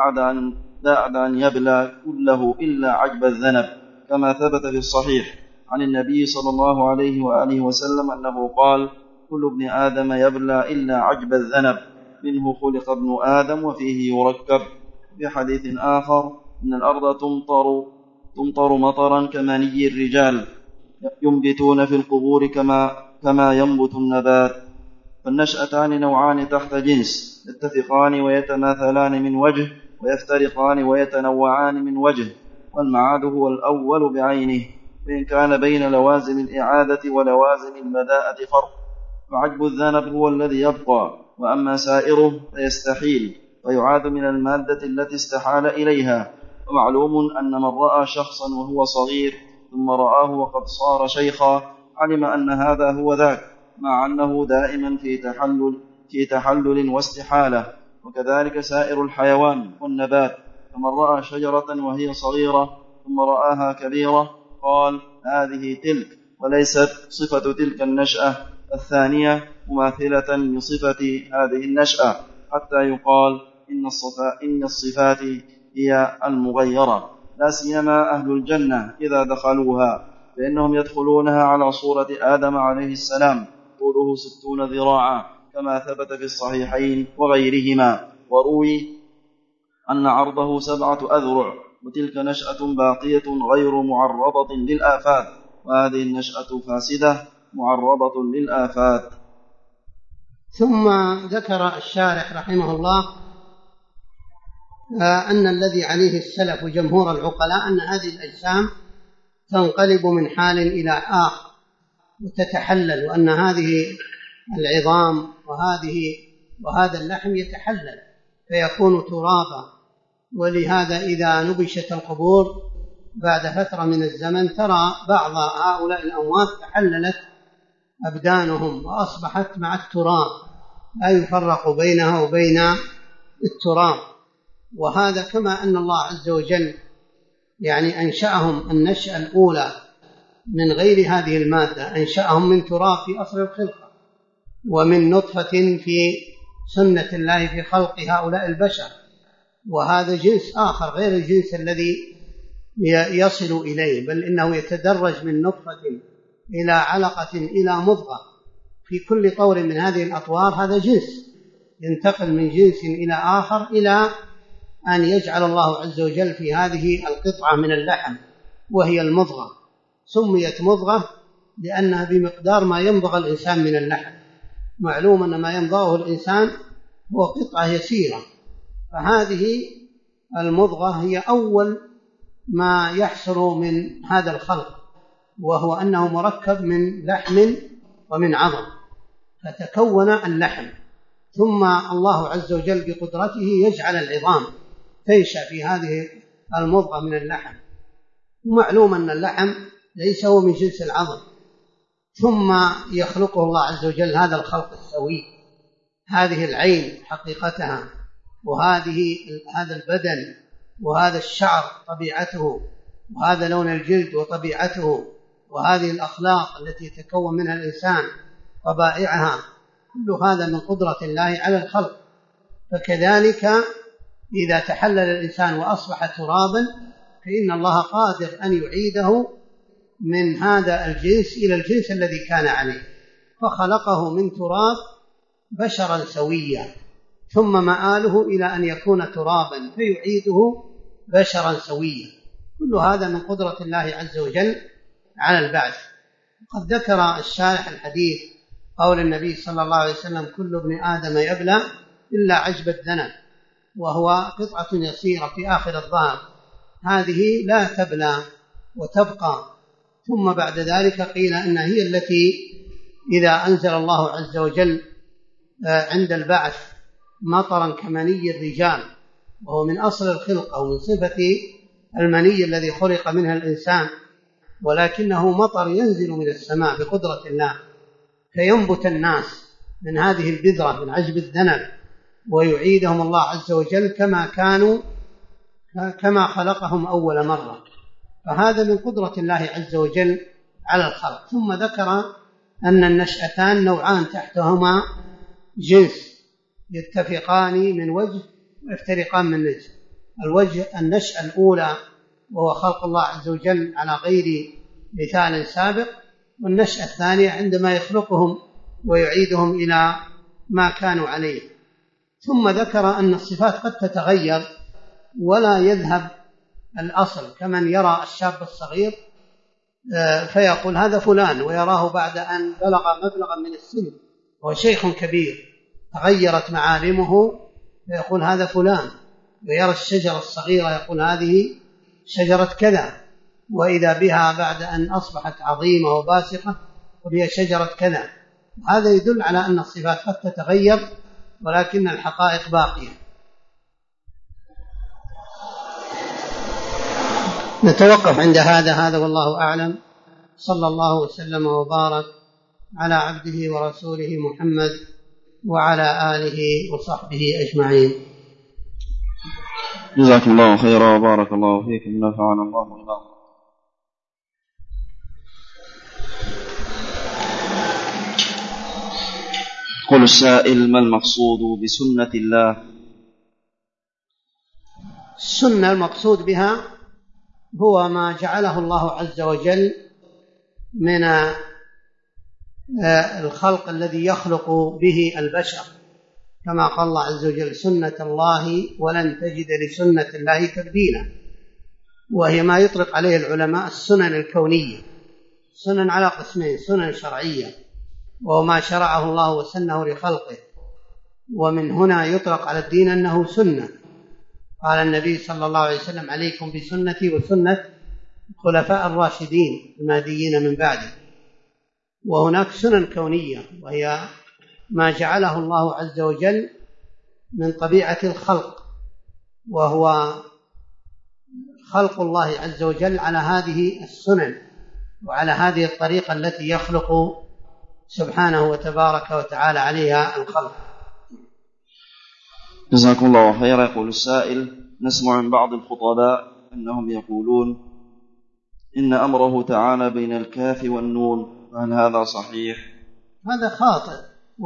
B: بعد أن يبلى كله إلا عجب الذنب، كما ثبت في الصحيح عن النبي صلى الله عليه وآله وسلم أنه قال: كل ابن آدم يبلى إلا عجب الذنب، منه خلق ابن آدم وفيه يركب. في حديث آخر: إن الأرض تمطر مطرا كمني الرجال ينبتون في القبور كما ينبت النبات. فالنشأتان نوعان تحت جنس، يتفقان ويتماثلان من وجه، ويفترقان ويتنوعان من وجه، والمعاد هو الأول بعينه، وإن كان بين لوازم الإعادة ولوازم البداءة فرق، فعجب الذنب هو الذي يبقى، وأما سائره فيستحيل ويعاد من المادة التي استحال إليها. ومعلوم أن من رأى شخصا وهو صغير ثم رآه وقد صار شيخا علم أن هذا هو ذاك، مع أنه دائما في تحلل واستحالة. وكذلك سائر الحيوان والنبات، فمن رأى شجرة وهي صغيرة ثم رآها كبيرة قال: هذه تلك، وليست صفة تلك النشأة الثانية مماثلة لصفة هذه النشأة، حتى يقال إن الصفات هي المغيرة. لا سيما أهل الجنة إذا دخلوها، فإنهم يدخلونها على صورة آدم عليه السلام، طوله 60 ذراعا، كما ثبت في الصحيحين وغيرهما. وروي أن عرضه 7 أذرع، وتلك نشأة باقية غير معرضة للآفات، وهذه النشأة فاسدة معرضة للآفات.
A: ثم ذكر الشارح رحمه الله أن الذي عليه السلف وجمهور العقلاء أن هذه الأجسام تنقلب من حال إلى آخر وتتحلل، وأن هذه العظام وهذا اللحم يتحلل فيكون ترابا. ولهذا إذا نبشت القبور بعد فترة من الزمن ترى بعض هؤلاء الأموات تحللت أبدانهم وأصبحت مع التراب، لا يفرق بينها وبين التراب. وهذا كما أن الله عز وجل يعني أنشأهم النشأة الأولى من غير هذه المادة، أنشأهم من تراب في أصل الخلقة، ومن نطفة في سنة الله في خلق هؤلاء البشر، وهذا جنس آخر غير الجنس الذي يصل إليه، بل إنه يتدرج من نطفة إلى علقة إلى مضغة. في كل طور من هذه الأطوار هذا جنس ينتقل من جنس إلى آخر، إلى أن يجعل الله عز وجل في هذه القطعة من اللحم وهي المضغة. سميت مضغة لأنها بمقدار ما يمضغ الإنسان من اللحم. معلوم أن ما يمضغه الإنسان هو قطعة يسيرة، فهذه المضغة هي أول ما يحصل من هذا الخلق، وهو أنه مركب من لحم ومن عظم، فتكون اللحم، ثم الله عز وجل بقدرته يجعل العظام تنشأ في هذه المضغة من اللحم. ومعلوم أن اللحم ليس هو من جنس العظم، ثم يخلقه الله عز وجل هذا الخلق السوي، هذه العين حقيقتها، هذا البدن، وهذا الشعر طبيعته، وهذا لون الجلد وطبيعته، وهذه الأخلاق التي يتكون منها الإنسان طبائعها، كل هذا من قدرة الله على الخلق. فكذلك إذا تحلل الإنسان وأصبح ترابا فإن الله قادر أن يعيده من هذا الجنس إلى الجنس الذي كان عليه، فخلقه من تراب بشرا سويا، ثم مآله إلى أن يكون ترابا فيعيده بشرا سويا. كل هذا من قدرة الله عز وجل على البعث. قد ذكر الشارح الحديث قول النبي صلى الله عليه وسلم: كل ابن آدم يبلى إلا عجب الذنب، وهو قطعة يسيرة في آخر الظهر، هذه لا تبلى وتبقى. ثم بعد ذلك قيل إن هي التي إذا أنزل الله عز وجل عند البعث مطرا كمني الرجال، وهو من أصل الخلق أو من صفة المني الذي خلق منها الإنسان، ولكنه مطر ينزل من السماء بقدرة الله فينبت الناس من هذه البذرة من عجب الذنب، ويعيدهم الله عز وجل كما خلقهم أول مرة. فهذا من قدرة الله عز وجل على الخلق. ثم ذكر أن النشأتان نوعان تحتهما جنس، يتفقان من وجه ويفترقان من وجه. النشأة الأولى وهو خلق الله عز وجل على غير مثال سابق، والنشأة الثانية عندما يخلقهم ويعيدهم إلى ما كانوا عليه. ثم ذكر أن الصفات قد تتغير ولا يذهب الأصل، كمن يرى الشاب الصغير فيقول هذا فلان، ويراه بعد أن بلغ مبلغا من السن وهو شيخ كبير تغيرت معالمه فيقول هذا فلان، ويرى الشجرة الصغيرة يقول هذه شجرة كذا، وإذا بها بعد أن أصبحت عظيمة وباسقة وهي شجرة كذا. هذا يدل على أن الصفات قد تتغير ولكن الحقائق باقية. نتوقف عند هذا والله أعلم. صلى الله وسلم وبارك على عبده ورسوله محمد وعلى آله وصحبه أجمعين.
B: جزاكم الله خيرا وبارك الله فيكم، نفعنا الله بما. قل السائل: ما المقصود بسنة الله؟
A: السنة المقصود بها هو ما جعله الله عز وجل من الخلق الذي يخلق به البشر، كما قال الله عز وجل: سنة الله ولن تجد لسنة الله تبديلا. وهي ما يطلق عليه العلماء السنن الكونية. سنن على قسمين: سنن شرعية وهو ما شرعه الله وسنه لخلقه، ومن هنا يطلق على الدين أنه سنة. قال النبي صلى الله عليه وسلم: عليكم بسنتي وسنة الخلفاء الراشدين المهديين من بعدي. وهناك سنن كونية وهي ما جعله الله عز وجل من طبيعة الخلق، وهو خلق الله عز وجل على هذه السنن وعلى هذه الطريقة التي يخلق سبحانه وتبارك وتعالى عليها الخلق.
B: جزاكم الله خيرا. يقول السائل: نسمع من بعض الخطباء أنهم يقولون إن أمره تعالى بين الكاف والنون، فهل هذا صحيح؟
A: هذا خاطئ،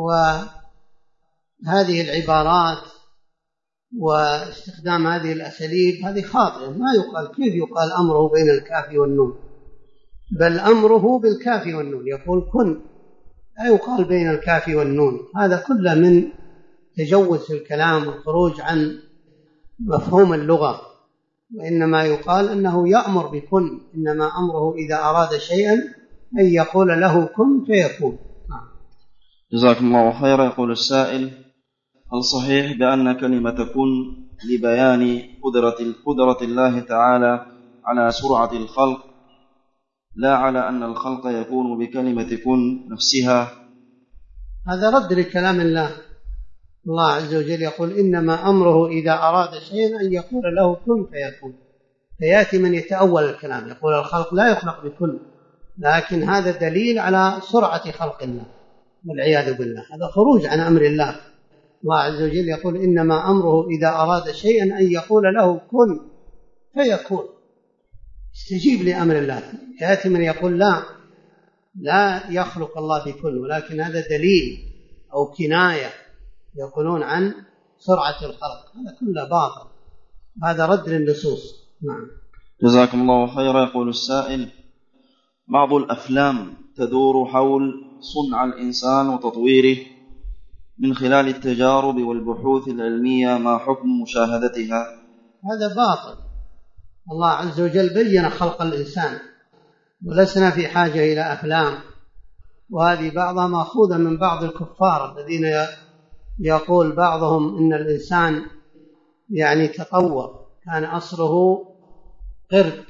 A: وهذه العبارات واستخدام هذه الأساليب هذه خاطئة. ما يقال، كيف يقال أمره بين الكاف والنون؟ بل أمره بالكاف والنون، يقول كن، لا يقال بين الكاف والنون. هذا كله من تجوز في الكلام والخروج عن مفهوم اللغة، وإنما يقال أنه يأمر بكن، إنما أمره إذا أراد شيئا أن يقول له كن فيكون.
B: جزاكم الله خيرا. يقول السائل: هل صحيح بأن كلمة كن لبيان قدرة الله تعالى على سرعة الخلق، لا على أن الخلق يكون بكلمة كن نفسها؟
A: هذا رد لكلام الله. الله عز وجل يقول: إنما أمره إذا أراد شيئا أن يقول له كن فيكون. فيأتي من يتأول الكلام يقول الخلق لا يخلق بكن، لكن هذا دليل على سرعة خلق الله والعياذ بالله. هذا خروج عن أمر الله. الله عز وجل يقول: إنما أمره إذا أراد شيئا أن يقول له كن فيكون. استجيب لأمر الله. يأتي من يقول لا يخلق الله بكل، ولكن هذا دليل أو كناية يقولون عن سرعة الخلق. هذا كله باطل، هذا رد للنصوص. نعم.
B: جزاكم الله خيرا. يقول السائل: بعض الأفلام تدور حول صنع الإنسان وتطويره من خلال التجارب والبحوث العلمية، ما حكم مشاهدتها؟
A: هذا باطل. الله عز وجل بين خلق الإنسان، ولسنا في حاجة إلى أفلام. وهذه بعضها مأخوذة من بعض الكفار الذين يقول بعضهم إن الإنسان يعني تطور، كان أصله قرد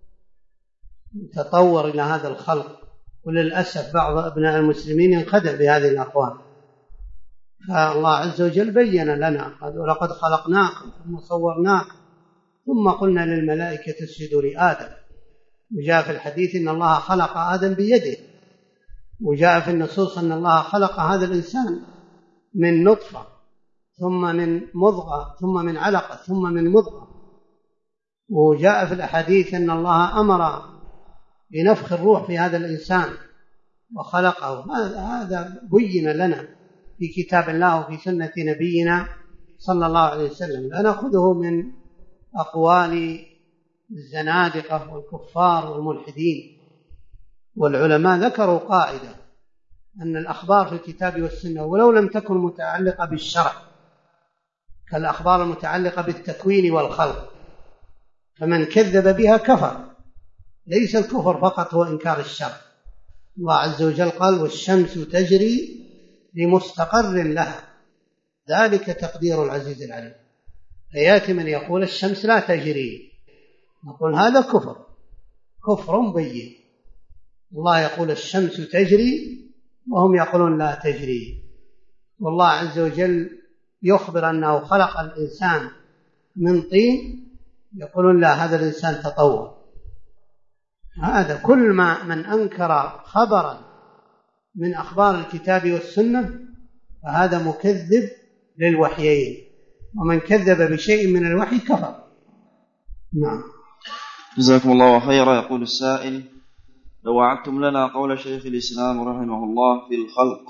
A: تطور إلى هذا الخلق. وللأسف بعض أبناء المسلمين ينخدع بهذه الأقوال. فالله عز وجل بين لنا: ولقد خلقناكم ثم صورناكم ثم قلنا للملائكة اسجدوا لآدم. وجاء في الحديث إن الله خلق آدم بيده، وجاء في النصوص أن الله خلق هذا الإنسان من نطفة ثم من مضغة ثم من علقة ثم من مضغة. وجاء في الأحاديث أن الله أمر بنفخ الروح في هذا الإنسان وخلقه. هذا بين لنا في كتاب الله وفي سنة نبينا صلى الله عليه وسلم. لا نأخذه من أقوال الزنادقة والكفار والملحدين. والعلماء ذكروا قاعدة أن الأخبار في الكتاب والسنة ولو لم تكن متعلقة بالشرع كالأخبار المتعلقة بالتكوين والخلق فمن كذب بها كفر. ليس الكفر فقط هو إنكار الشرع. الله عز وجل قال والشمس تجري لمستقر لها ذلك تقدير العزيز العليم. فيأتي من يقول الشمس لا تجري نقول هذا كفر بين. الله يقول الشمس تجري وهم يقولون لا تجري. والله عز وجل يخبر أنه خلق الإنسان من طين يقولون لا هذا الإنسان تطور. هذا كل ما من أنكر خبرا من أخبار الكتاب والسنة فهذا مكذب للوحيين ومن كذب بشيء من الوحي كفر. نعم.
B: جزاكم الله خيرا. يقول السائل لو وعدتم لنا قول شيخ الإسلام رحمه الله في الخلق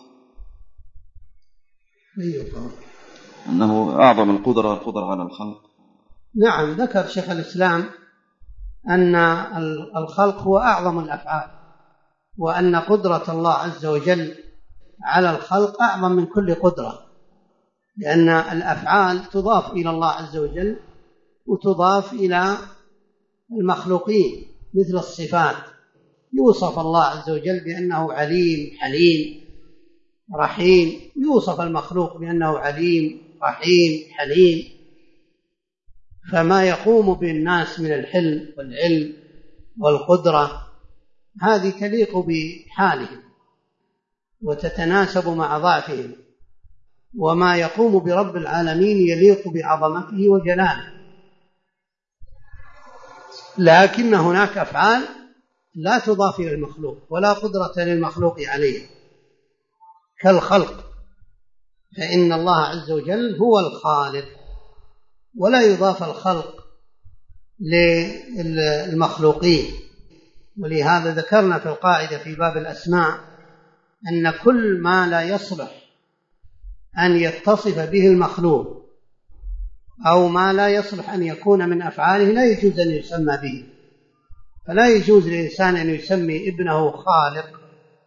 B: أنه أعظم القدرة على الخلق.
A: نعم ذكر شيخ الإسلام أن الخلق هو أعظم الأفعال وأن قدرة الله عز وجل على الخلق أعظم من كل قدرة لأن الأفعال تضاف إلى الله عز وجل وتضاف إلى المخلوقين مثل الصفات. يوصف الله عز وجل بأنه عليم حليم رحيم يوصف المخلوق بأنه عليم رحيم حليم. فما يقوم بالناس من الحلم والعلم والقدرة هذه تليق بحالهم وتتناسب مع ضعفهم وما يقوم برب العالمين يليق بعظمته وجلاله. لكن هناك أفعال لا تضاف إلى المخلوق ولا قدرة للمخلوق عليه كالخلق فإن الله عز وجل هو الخالق ولا يضاف الخلق للمخلوقين. ولهذا ذكرنا في القاعدة في باب الأسماء أن كل ما لا يصلح أن يتصف به المخلوق أو ما لا يصلح أن يكون من أفعاله لا يجوز أن يسمى به. فلا يجوز للإنسان أن يسمي ابنه خالق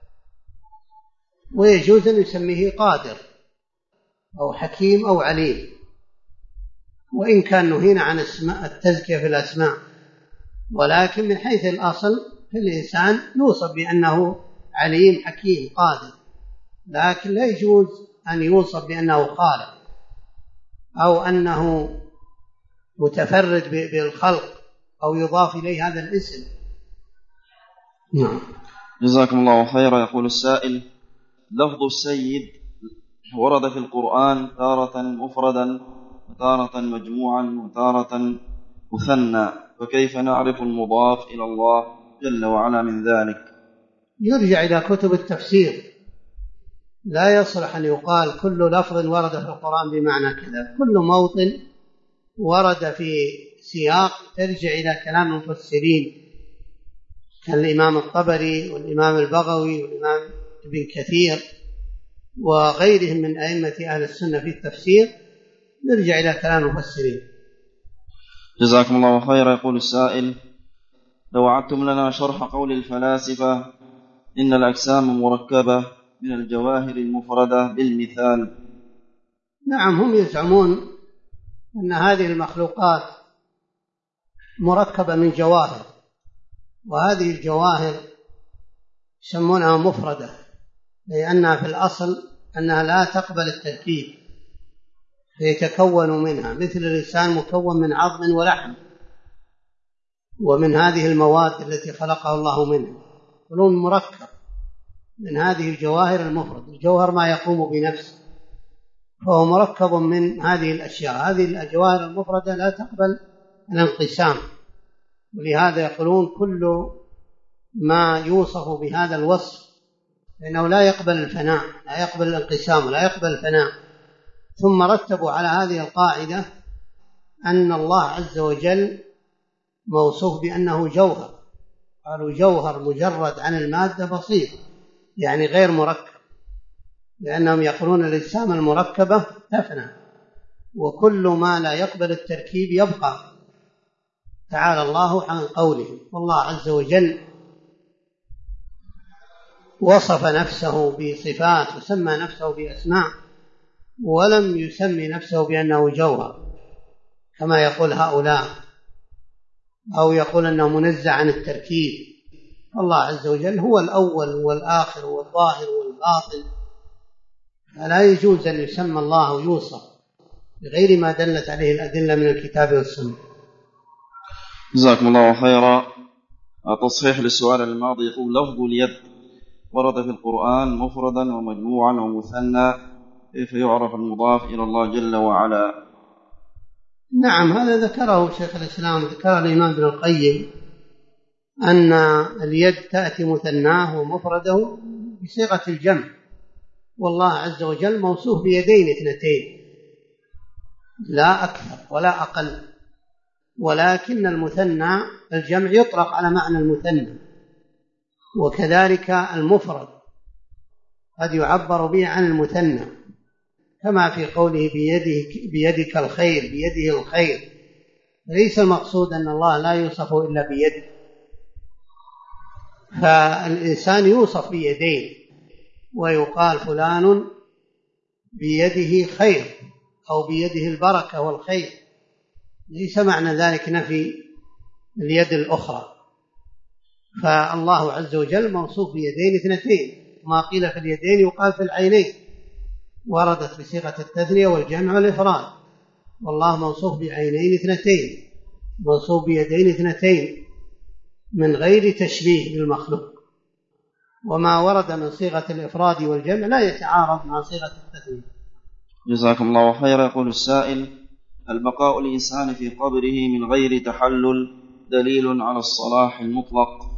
A: ويجوز أن يسميه قادر أو حكيم أو عليم وإن كان نهينا عن التزكية في الأسماء. ولكن من حيث الأصل في الإنسان يوصف بأنه عليم حكيم قادر لكن لا يجوز أن يوصف بأنه خالق أو أنه متفرد بالخلق أو يضاف إليه هذا الاسم. نعم.
B: جزاكم الله خيرا. يقول السائل لفظ السيد ورد في القرآن تارة مفردا وتارة مجموعا وتارة مثنى فكيف نعرف المضاف إلى الله جل وعلا من ذلك؟
A: يرجع إلى كتب التفسير. لا يصلح أن يقال كل لفظ ورد في القرآن بمعنى كذا. كل موطن ورد في سياق ترجع إلى كلام المفسرين كالإمام الطبري والإمام البغوي والإمام ابن كثير وغيرهم من أئمة أهل السنة في التفسير. نرجع إلى كلام المفسرين.
B: جزاكم الله خيرا. يقول السائل لو وعدتم لنا شرح قول الفلاسفة إن الأجسام مركبة من الجواهر المفردة بالمثال.
A: نعم هم يزعمون أن هذه المخلوقات مركبة من جواهر وهذه الجواهر يسمونها مفردة لأنها في الأصل أنها لا تقبل التركيب فيتكون منها مثل الإنسان مكون من عظم ولحم ومن هذه المواد التي خلقها الله منها يقولون مركب من هذه الجواهر المفردة. الجوهر ما يقوم بنفسه فهو مركب من هذه الأشياء. هذه الجواهر المفردة لا تقبل الانقسام ولهذا يقولون كل ما يوصف بهذا الوصف لأنه لا يقبل الفناء لا يقبل الانقسام ولا يقبل الفناء ثم رتبوا على هذه القاعدة أن الله عز وجل موصوف بأنه جوهر، قالوا جوهر مجرد عن المادة بسيط، يعني غير مركب، لأنهم يقولون الأجسام المركبة تفنى وكل ما لا يقبل التركيب يبقى. تعالى الله عن قولهم. والله عز وجل وصف نفسه بصفات وسمى نفسه بأسماء ولم يسمي نفسه بأنه جوهر كما يقول هؤلاء، أو يقول أنه منزه عن التركيب. الله عز وجل هو الأول والآخر والظاهر والباطن، فلا يجوز أن يسمى الله ويوصف بغير ما دلت عليه الأدلة من الكتاب والسنة.
B: جزاكم الله خيرا. تصحيح للسؤال الماضي، يقول لفظ اليد ورد في القرآن مفردا ومجموعا ومثنى، كيف يعرف المضاف إلى الله جل وعلا؟
A: نعم، هذا ذكره شيخ الإسلام، ذكر الإمام ابن القيم أن اليد تأتي مثناه ومفرده بصيغة الجمع، والله عز وجل موصوف بيدين اثنتين لا أكثر ولا أقل، ولكن المثنى الجمع يطلق على معنى المثنى، وكذلك المفرد قد يعبر به عن المثنى، كما في قوله بيدك الخير، بيده الخير. ليس المقصود أن الله لا يوصف إلا بيد، فالإنسان يوصف بيدين ويقال فلان بيده خير أو بيده البركة والخير، ليس معنى ذلك نفي اليد الأخرى. فالله عز وجل موصوف بيدين اثنتين، ما قيل في اليدين يقال في العينين، وردت بصيغة التثنية والجمع والإفراد، والله موصوف بعينين اثنتين، موصوف بيدين اثنتين من غير تشبيه بالمخلوق. وما ورد من صيغة الإفراد والجمع لا يتعارض مع صيغة التثنية.
B: جزاكم الله خيرا. يقول السائل: البقاء الإنسان في قبره من غير تحلل دليل على الصلاح المطلق؟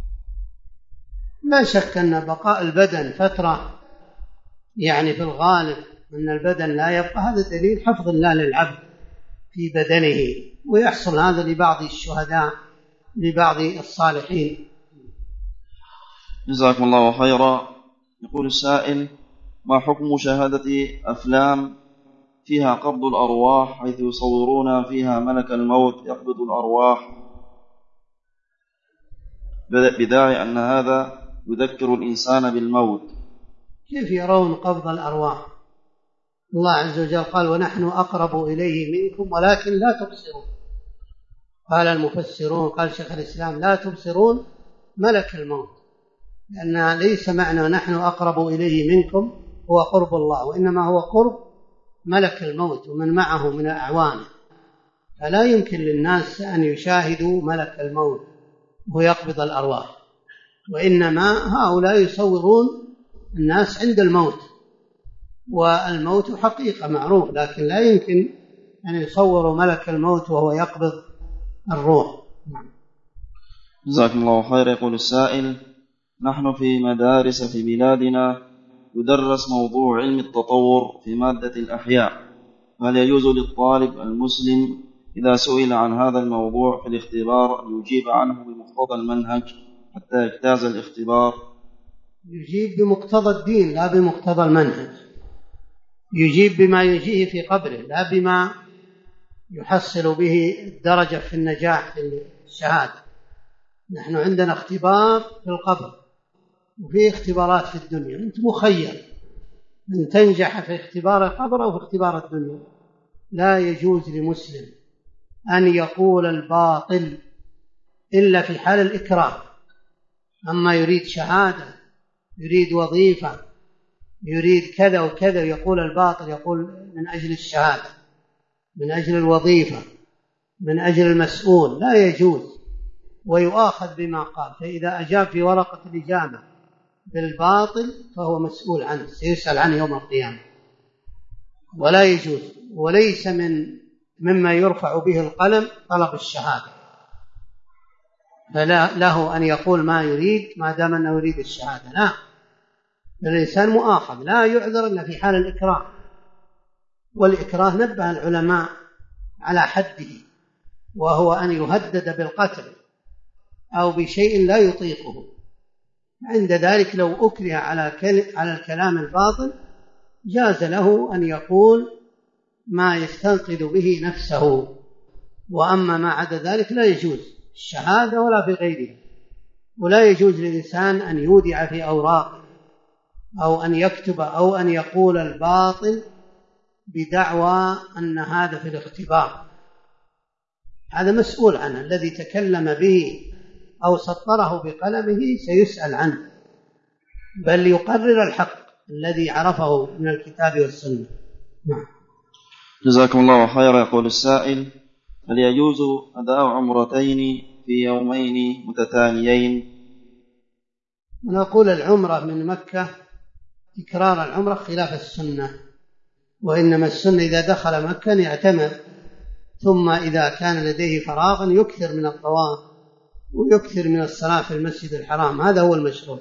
A: لا شك أن بقاء البدن فترة، يعني في الغالب أن البدن لا يبقى، هذا دليل حفظ الله للعبد في بدنه، ويحصل هذا لبعض الشهداء لبعض الصالحين.
B: جزاكم الله خيرا. يقول السائل: ما حكم مشاهدة أفلام فيها قبض الأرواح، حيث يصورون فيها ملك الموت يقبض الأرواح بداعي أن هذا يذكر الإنسان بالموت؟
A: كيف يرون قبض الأرواح؟ الله عز وجل قال: ونحن أقرب إليه منكم ولكن لا تبصرون. قال المفسرون، قال شيخ الإسلام: لا تبصرون ملك الموت، لأن ليس معنى نحن أقرب إليه منكم هو قرب الله، وإنما هو قرب ملك الموت ومن معه من أعوانه، فلا يمكن للناس أن يشاهدوا ملك الموت وهو يقبض الأرواح، وإنما هؤلاء يصورون الناس عند الموت، والموت حقيقة معروف، لكن لا يمكن أن يصوروا ملك الموت وهو يقبض الروح.
B: جزاكم الله خير. يقول السائل: نحن في مدارس في بلادنا يدرس موضوع علم التطور في مادة الأحياء، هل يجوز للطالب المسلم إذا سئل عن هذا الموضوع في الاختبار أن يجيب عنه بمقتضى المنهج حتى يجتاز الاختبار؟
A: يجيب بمقتضى الدين لا بمقتضى المنهج، يجيب بما يجيه في قبره لا بما يحصل به الدرجة في النجاح في الشهادة. نحن عندنا اختبار في القبر وفي اختبارات في الدنيا، أنت مخير أن تنجح في اختبار القبر أو في اختبار الدنيا. لا يجوز لمسلم أن يقول الباطل إلا في حال الإكراه، أما يريد شهادة، يريد وظيفة، يريد كذا وكذا، يقول الباطل، يقول من أجل الشهادة، من أجل الوظيفة، من أجل المسؤول، لا يجوز، ويؤاخذ بما قال. فإذا أجاب في ورقة الإجابة بالباطل فهو مسؤول عنه، سيسأل عنه يوم القيامة، ولا يجوز. وليس مما يرفع به القلم طلب الشهادة، فلا له أن يقول ما يريد ما دام أنه يريد الشهادة، لا، الإنسان مؤاخذ لا يعذر إلا في حال الإكراه. والإكراه نبه العلماء على حده، وهو أن يهدد بالقتل أو بشيء لا يطيقه. عند ذلك لو أكره على الكلام الباطل جاز له أن يقول ما يستنقذ به نفسه، وأما ما عدا ذلك لا يجوز الشهادة ولا في غيره. ولا يجوز للإنسان أن يودع في أوراق أو أن يكتب أو أن يقول الباطل بدعوى أن هذا في الاختبار. هذا مسؤول عنه، الذي تكلم به أو سطره بقلمه سيسأل عنه، بل يقرر الحق الذي عرفه من الكتاب والسنة.
B: جزاكم الله خيرا. يقول السائل: هل يجوز أداء عمرتين في يومين متتاليين؟
A: نقول العمرة من مكة تكرار العمرة خلاف السنة، وإنما السنة إذا دخل مكة يعتمر، ثم إذا كان لديه فراغ يكثر من الطواف ويكثر من الصلاة في المسجد الحرام، هذا هو المشروع.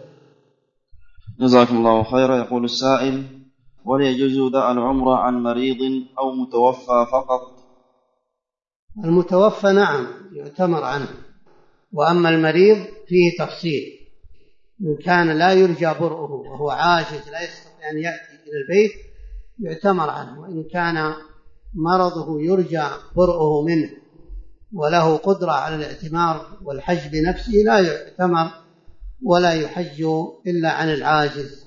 B: جزاكم الله خيرا. يقول السائل: ولا يجوز داء العمرة عن مريض أو متوفى فقط؟
A: المتوفى نعم يعتمر عنه، وأما المريض فيه تفصيل، إن كان لا يرجى برؤه وهو عاجز لا يستطيع أن يأتي إلى البيت يعتمر عنه، وإن كان مرضه يرجى برؤه منه وله قدرة على الاعتمار والحج بنفسه لا يعتمر ولا يحج إلا عن العاجز.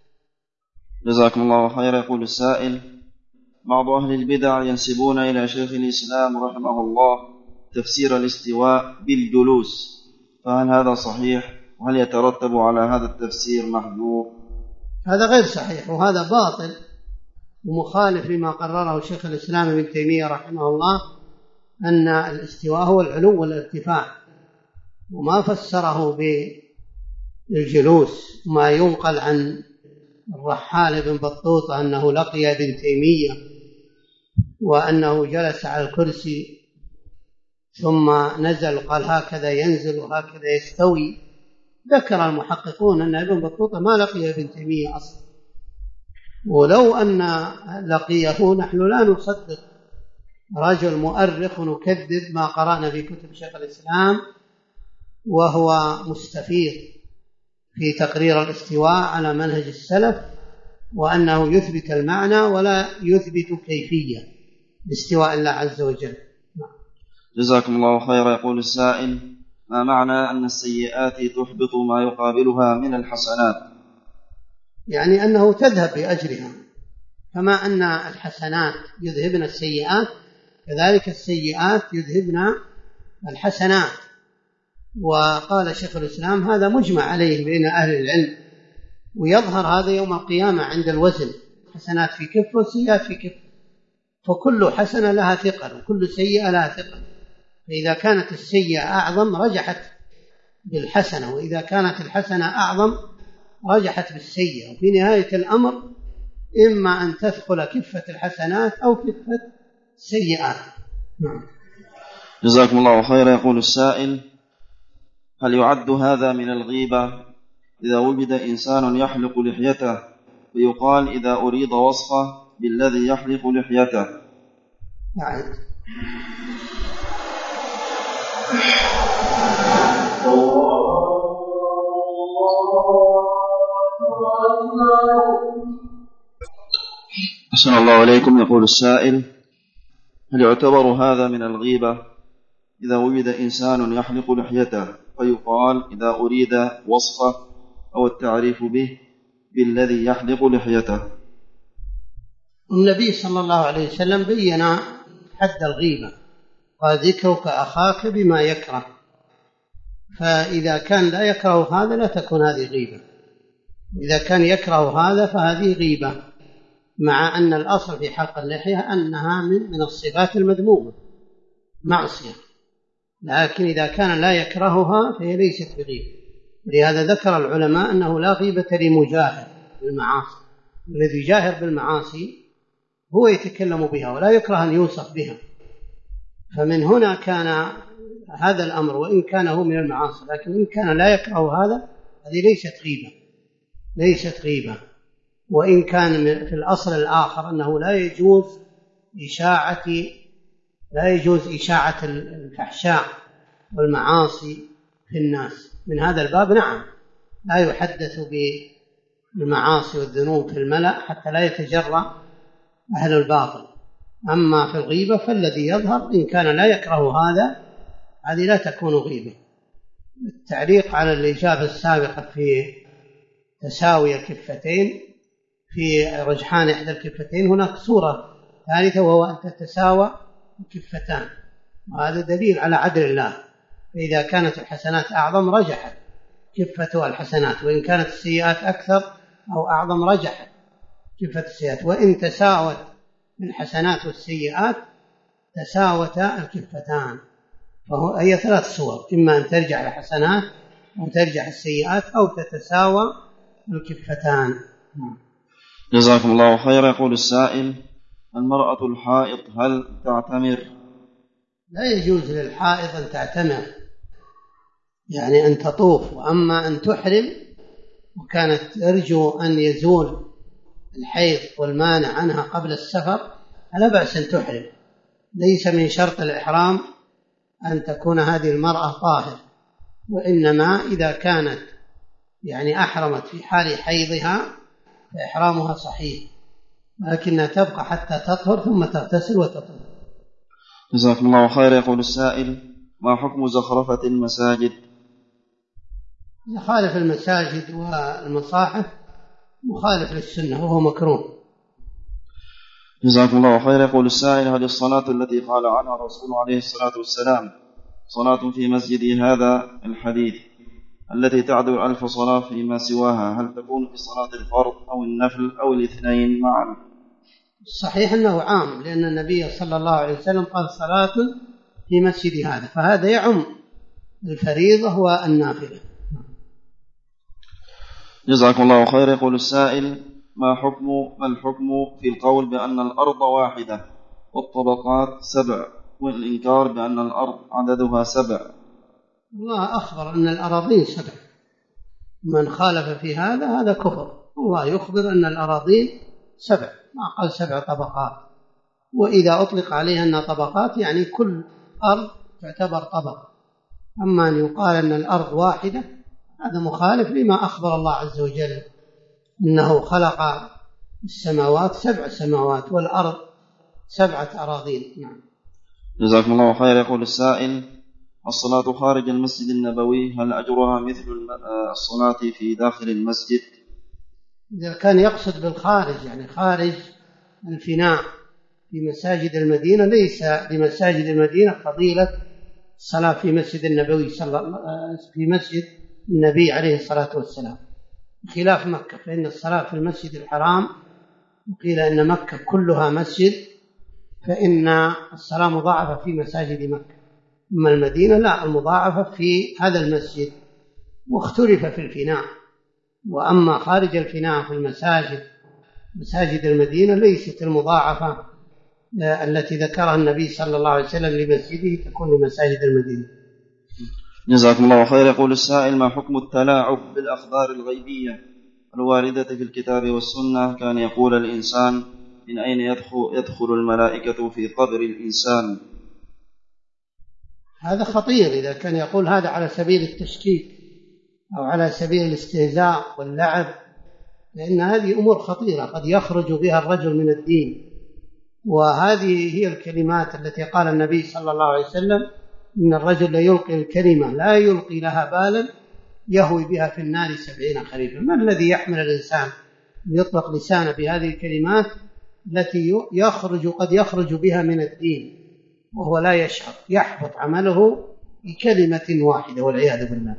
B: جزاكم الله خيرا. يقول السائل: بعض أهل البدع ينسبون إلى شيخ الإسلام رحمه الله تفسير الاستواء بالجلوس، فهل هذا صحيح؟ وهل يترتب على هذا التفسير محذور؟
A: هذا غير صحيح وهذا باطل ومخالف لما قرره شيخ الإسلام ابن تيمية رحمه الله، أن الاستواء هو العلو والارتفاع، وما فسره بالجلوس. ما ينقل عن الرحال بن بطوطة أنه لقي ابن تيمية وأنه جلس على الكرسي ثم نزل قال هكذا ينزل وهكذا يستوي. ذكر المحققون أن ابن بطوطة ما لقي ابن تيمية أصلا، ولو أن لقيه نحن لا نصدق، رجل مؤرخ ونكذب ما قرأنا في كتب شيخ الإسلام، وهو مستفيض في تقرير الاستواء على منهج السلف، وأنه يثبت المعنى ولا يثبت كيفية باستواء الله عز وجل.
B: جزاكم الله خيرا. يقول السائل: ما معنى أن السيئات تحبط ما يقابلها من الحسنات؟
A: يعني أنه تذهب بأجرها، كما أن الحسنات يذهبن السيئات كذلك السيئات يذهبن الحسنات. وقال شيخ الإسلام هذا مجمع عليه بين أهل العلم، ويظهر هذا يوم القيامة عند الوزن، حسنات في كفة والسيئات في كفة، فكل حسنة لها ثقل وكل سيئة لها ثقل، فإذا كانت السيئة أعظم رجحت بالحسنة، وإذا كانت الحسنة أعظم رجحت بالسيئة، وفي نهاية الأمر إما أن تثقل كفة الحسنات أو كفة السيئات.
B: جزاكم الله خيرا. يقول السائل: هل يعد هذا من الغيبة إذا وجد إنسان يحلق لحيته فيقال إذا أريد وصفه بالذي يحلق لحيته؟
A: نعم.
B: أحسن الله عليكم. يقول السائل: هل يعتبر هذا من الغيبة إذا وجد إنسان يحلق لحيته فيقال إذا أريد وصفه أو التعريف به بالذي يحلق لحيته؟
A: النبي صلى الله عليه وسلم بين حد الغيبة، قال ذكرك أخاك بما يكره، فإذا كان لا يكره هذا لا تكون هذه غيبة، إذا كان يكره هذا فهذه غيبة، مع أن الأصل في حلق اللحية أنها من الصفات المذمومة معصية، لكن إذا كان لا يكرهها فهي ليست بغيبة. لهذا ذكر العلماء أنه لا غيبة لمجاهر بالمعاصي، الذي يجاهر بالمعاصي هو يتكلم بها ولا يكره أن يوصف بها، فمن هنا كان هذا الأمر، وإن كان هو من المعاصي، لكن إن كان لا يكره هذا هذه ليست غيبة. وإن كان في الأصل الآخر أنه لا يجوز إشاعة الفحشاء والمعاصي في الناس. من هذا الباب نعم لا يحدث بالمعاصي والذنوب في الملأ حتى لا يتجرأ أهل الباطل. أما في الغيبة فالذي يظهر إن كان لا يكره هذه لا تكون غيبة. التعليق على الإجابة السابقة في تساوي الكفتين، في رجحان إحدى الكفتين هناك صورة ثالثة وهو أن تتساوى الكفتان، وهذا دليل على عدل الله. فإذا كانت الحسنات أعظم رجحت كفة الحسنات، وإن كانت السيئات أكثر أو أعظم رجحت كفة السيئات. وإن تساوت الحسنات والسيئات تساوتا الكفتان. فهي 3 صور، إما أن ترجع الحسنات أو ترجع السيئات أو تتساوى الكفتان.
B: جزاكم الله خيرا. يقول السائل: المرأة الحائض هل تعتمر؟
A: لا يجوز للحائض أن تعتمر، يعني أن تطوف. وأما أن تحرم وكانت ترجو أن يزول الحيض والمانع عنها قبل السفر فلا بأس أن تحرم. ليس من شرط الإحرام أن تكون هذه المرأة طاهر، وإنما إذا كانت يعني أحرمت في حال حيضها فإحرامها صحيح، لكنها تبقى حتى تطهر ثم تغتسل وتطهر.
B: جزاكم الله خير. يقول السائل: ما حكم زخرفة المساجد؟
A: خالف المساجد والمصاحف مخالف للسنة وهو مكروه.
B: جزاكم الله خير. يقول السائل: هل الصلاة التي قال عنها الرسول عليه الصلاة والسلام صلاة في مسجدي هذا الحديث التي تعدل 1000 صلاة فيما سواها، هل تكون في صلاة الفرض أو النفل أو الاثنين معا؟
A: الصحيح أنه عام، لأن النبي صلى الله عليه وسلم قال صلاة في مسجد هذا، فهذا يعم الفريضة والنافلة.
B: جزاكم الله خير. يقول السائل: ما الحكم في القول بأن الأرض واحدة والطبقات 7 والإنكار بأن الأرض عددها 7؟
A: الله أخبر أن الأراضين 7، من خالف في هذا كفر. الله يخبر أن الأراضين 7، ما قال 7 طبقات. وإذا أطلق عليها أن طبقات يعني كل أرض تعتبر طبقة. أما أن يقال أن الأرض واحدة هذا مخالف لما أخبر الله عز وجل إنه خلق السماوات 7 سماوات والأرض 7 أراضين. نعم.
B: جزاكم الله خير. يقول السائل: الصلاة خارج المسجد النبوي هل أجرها مثل الصلاة في داخل المسجد؟
A: إذا كان يقصد بالخارج يعني خارج الفناء في مساجد المدينة، ليس لمساجد المدينة فضيلة الصلاة في مسجد النبوي في مسجد النبي عليه الصلاة والسلام، خلاف مكة، فإن الصلاة في المسجد الحرام وقيل إن مكة كلها مسجد، فإن الصلاة مضاعفة في مساجد مكة. أما المدينة لا، المضاعفة في هذا المسجد، واختلف في الفناء. وأما خارج الفناء في مساجد المدينة ليست المضاعفة التي ذكرها النبي صلى الله عليه وسلم لمسجده تكون لمساجد المدينة.
B: جزاكم الله خير. يقول السائل: ما حكم التلاعب بالأخبار الغيبية الواردة في الكتاب والسنة؟ كان يقول الإنسان: من أين يدخل الملائكة في قبر الإنسان؟
A: هذا خطير إذا كان يقول هذا على سبيل التشكيك أو على سبيل الاستهزاء واللعب، لأن هذه أمور خطيرة قد يخرج بها الرجل من الدين. وهذه هي الكلمات التي قال النبي صلى الله عليه وسلم: إن الرجل يلقي الكلمة لا يلقي لها بالا يهوي بها في النار 70 خريفا. ما الذي يحمل الإنسان يطلق لسانه بهذه الكلمات التي قد يخرج بها من الدين وهو لا يشعر، يحبط عمله بكلمة واحدة والعياذ بالله.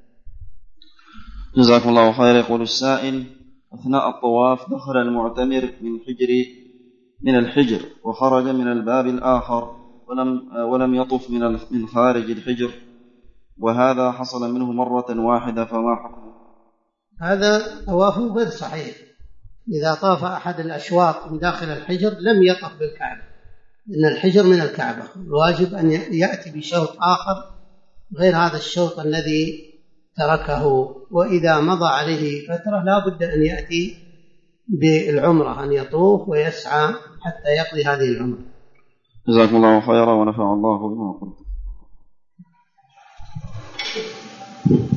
B: جزاكم الله خير. يقول السائل: أثناء الطواف دخل المعتمر من الحجر وخرج من الباب الآخر ولم يطف من خارج الحجر، وهذا حصل منه مرة واحدة، فما حكمه؟
A: هذا طوافه غير صحيح. إذا طاف أحد الأشواط من داخل الحجر لم يطف بالكعبة، إن الحجر من الكعبة، الواجب أن يأتي بشوط آخر غير هذا الشوط الذي تركه. وإذا مضى عليه فترة لا بد أن يأتي بالعمرة أن يطوف ويسعى حتى يقضي هذه العمرة.
B: جزاكم الله خيرا ونفع الله بما قلت.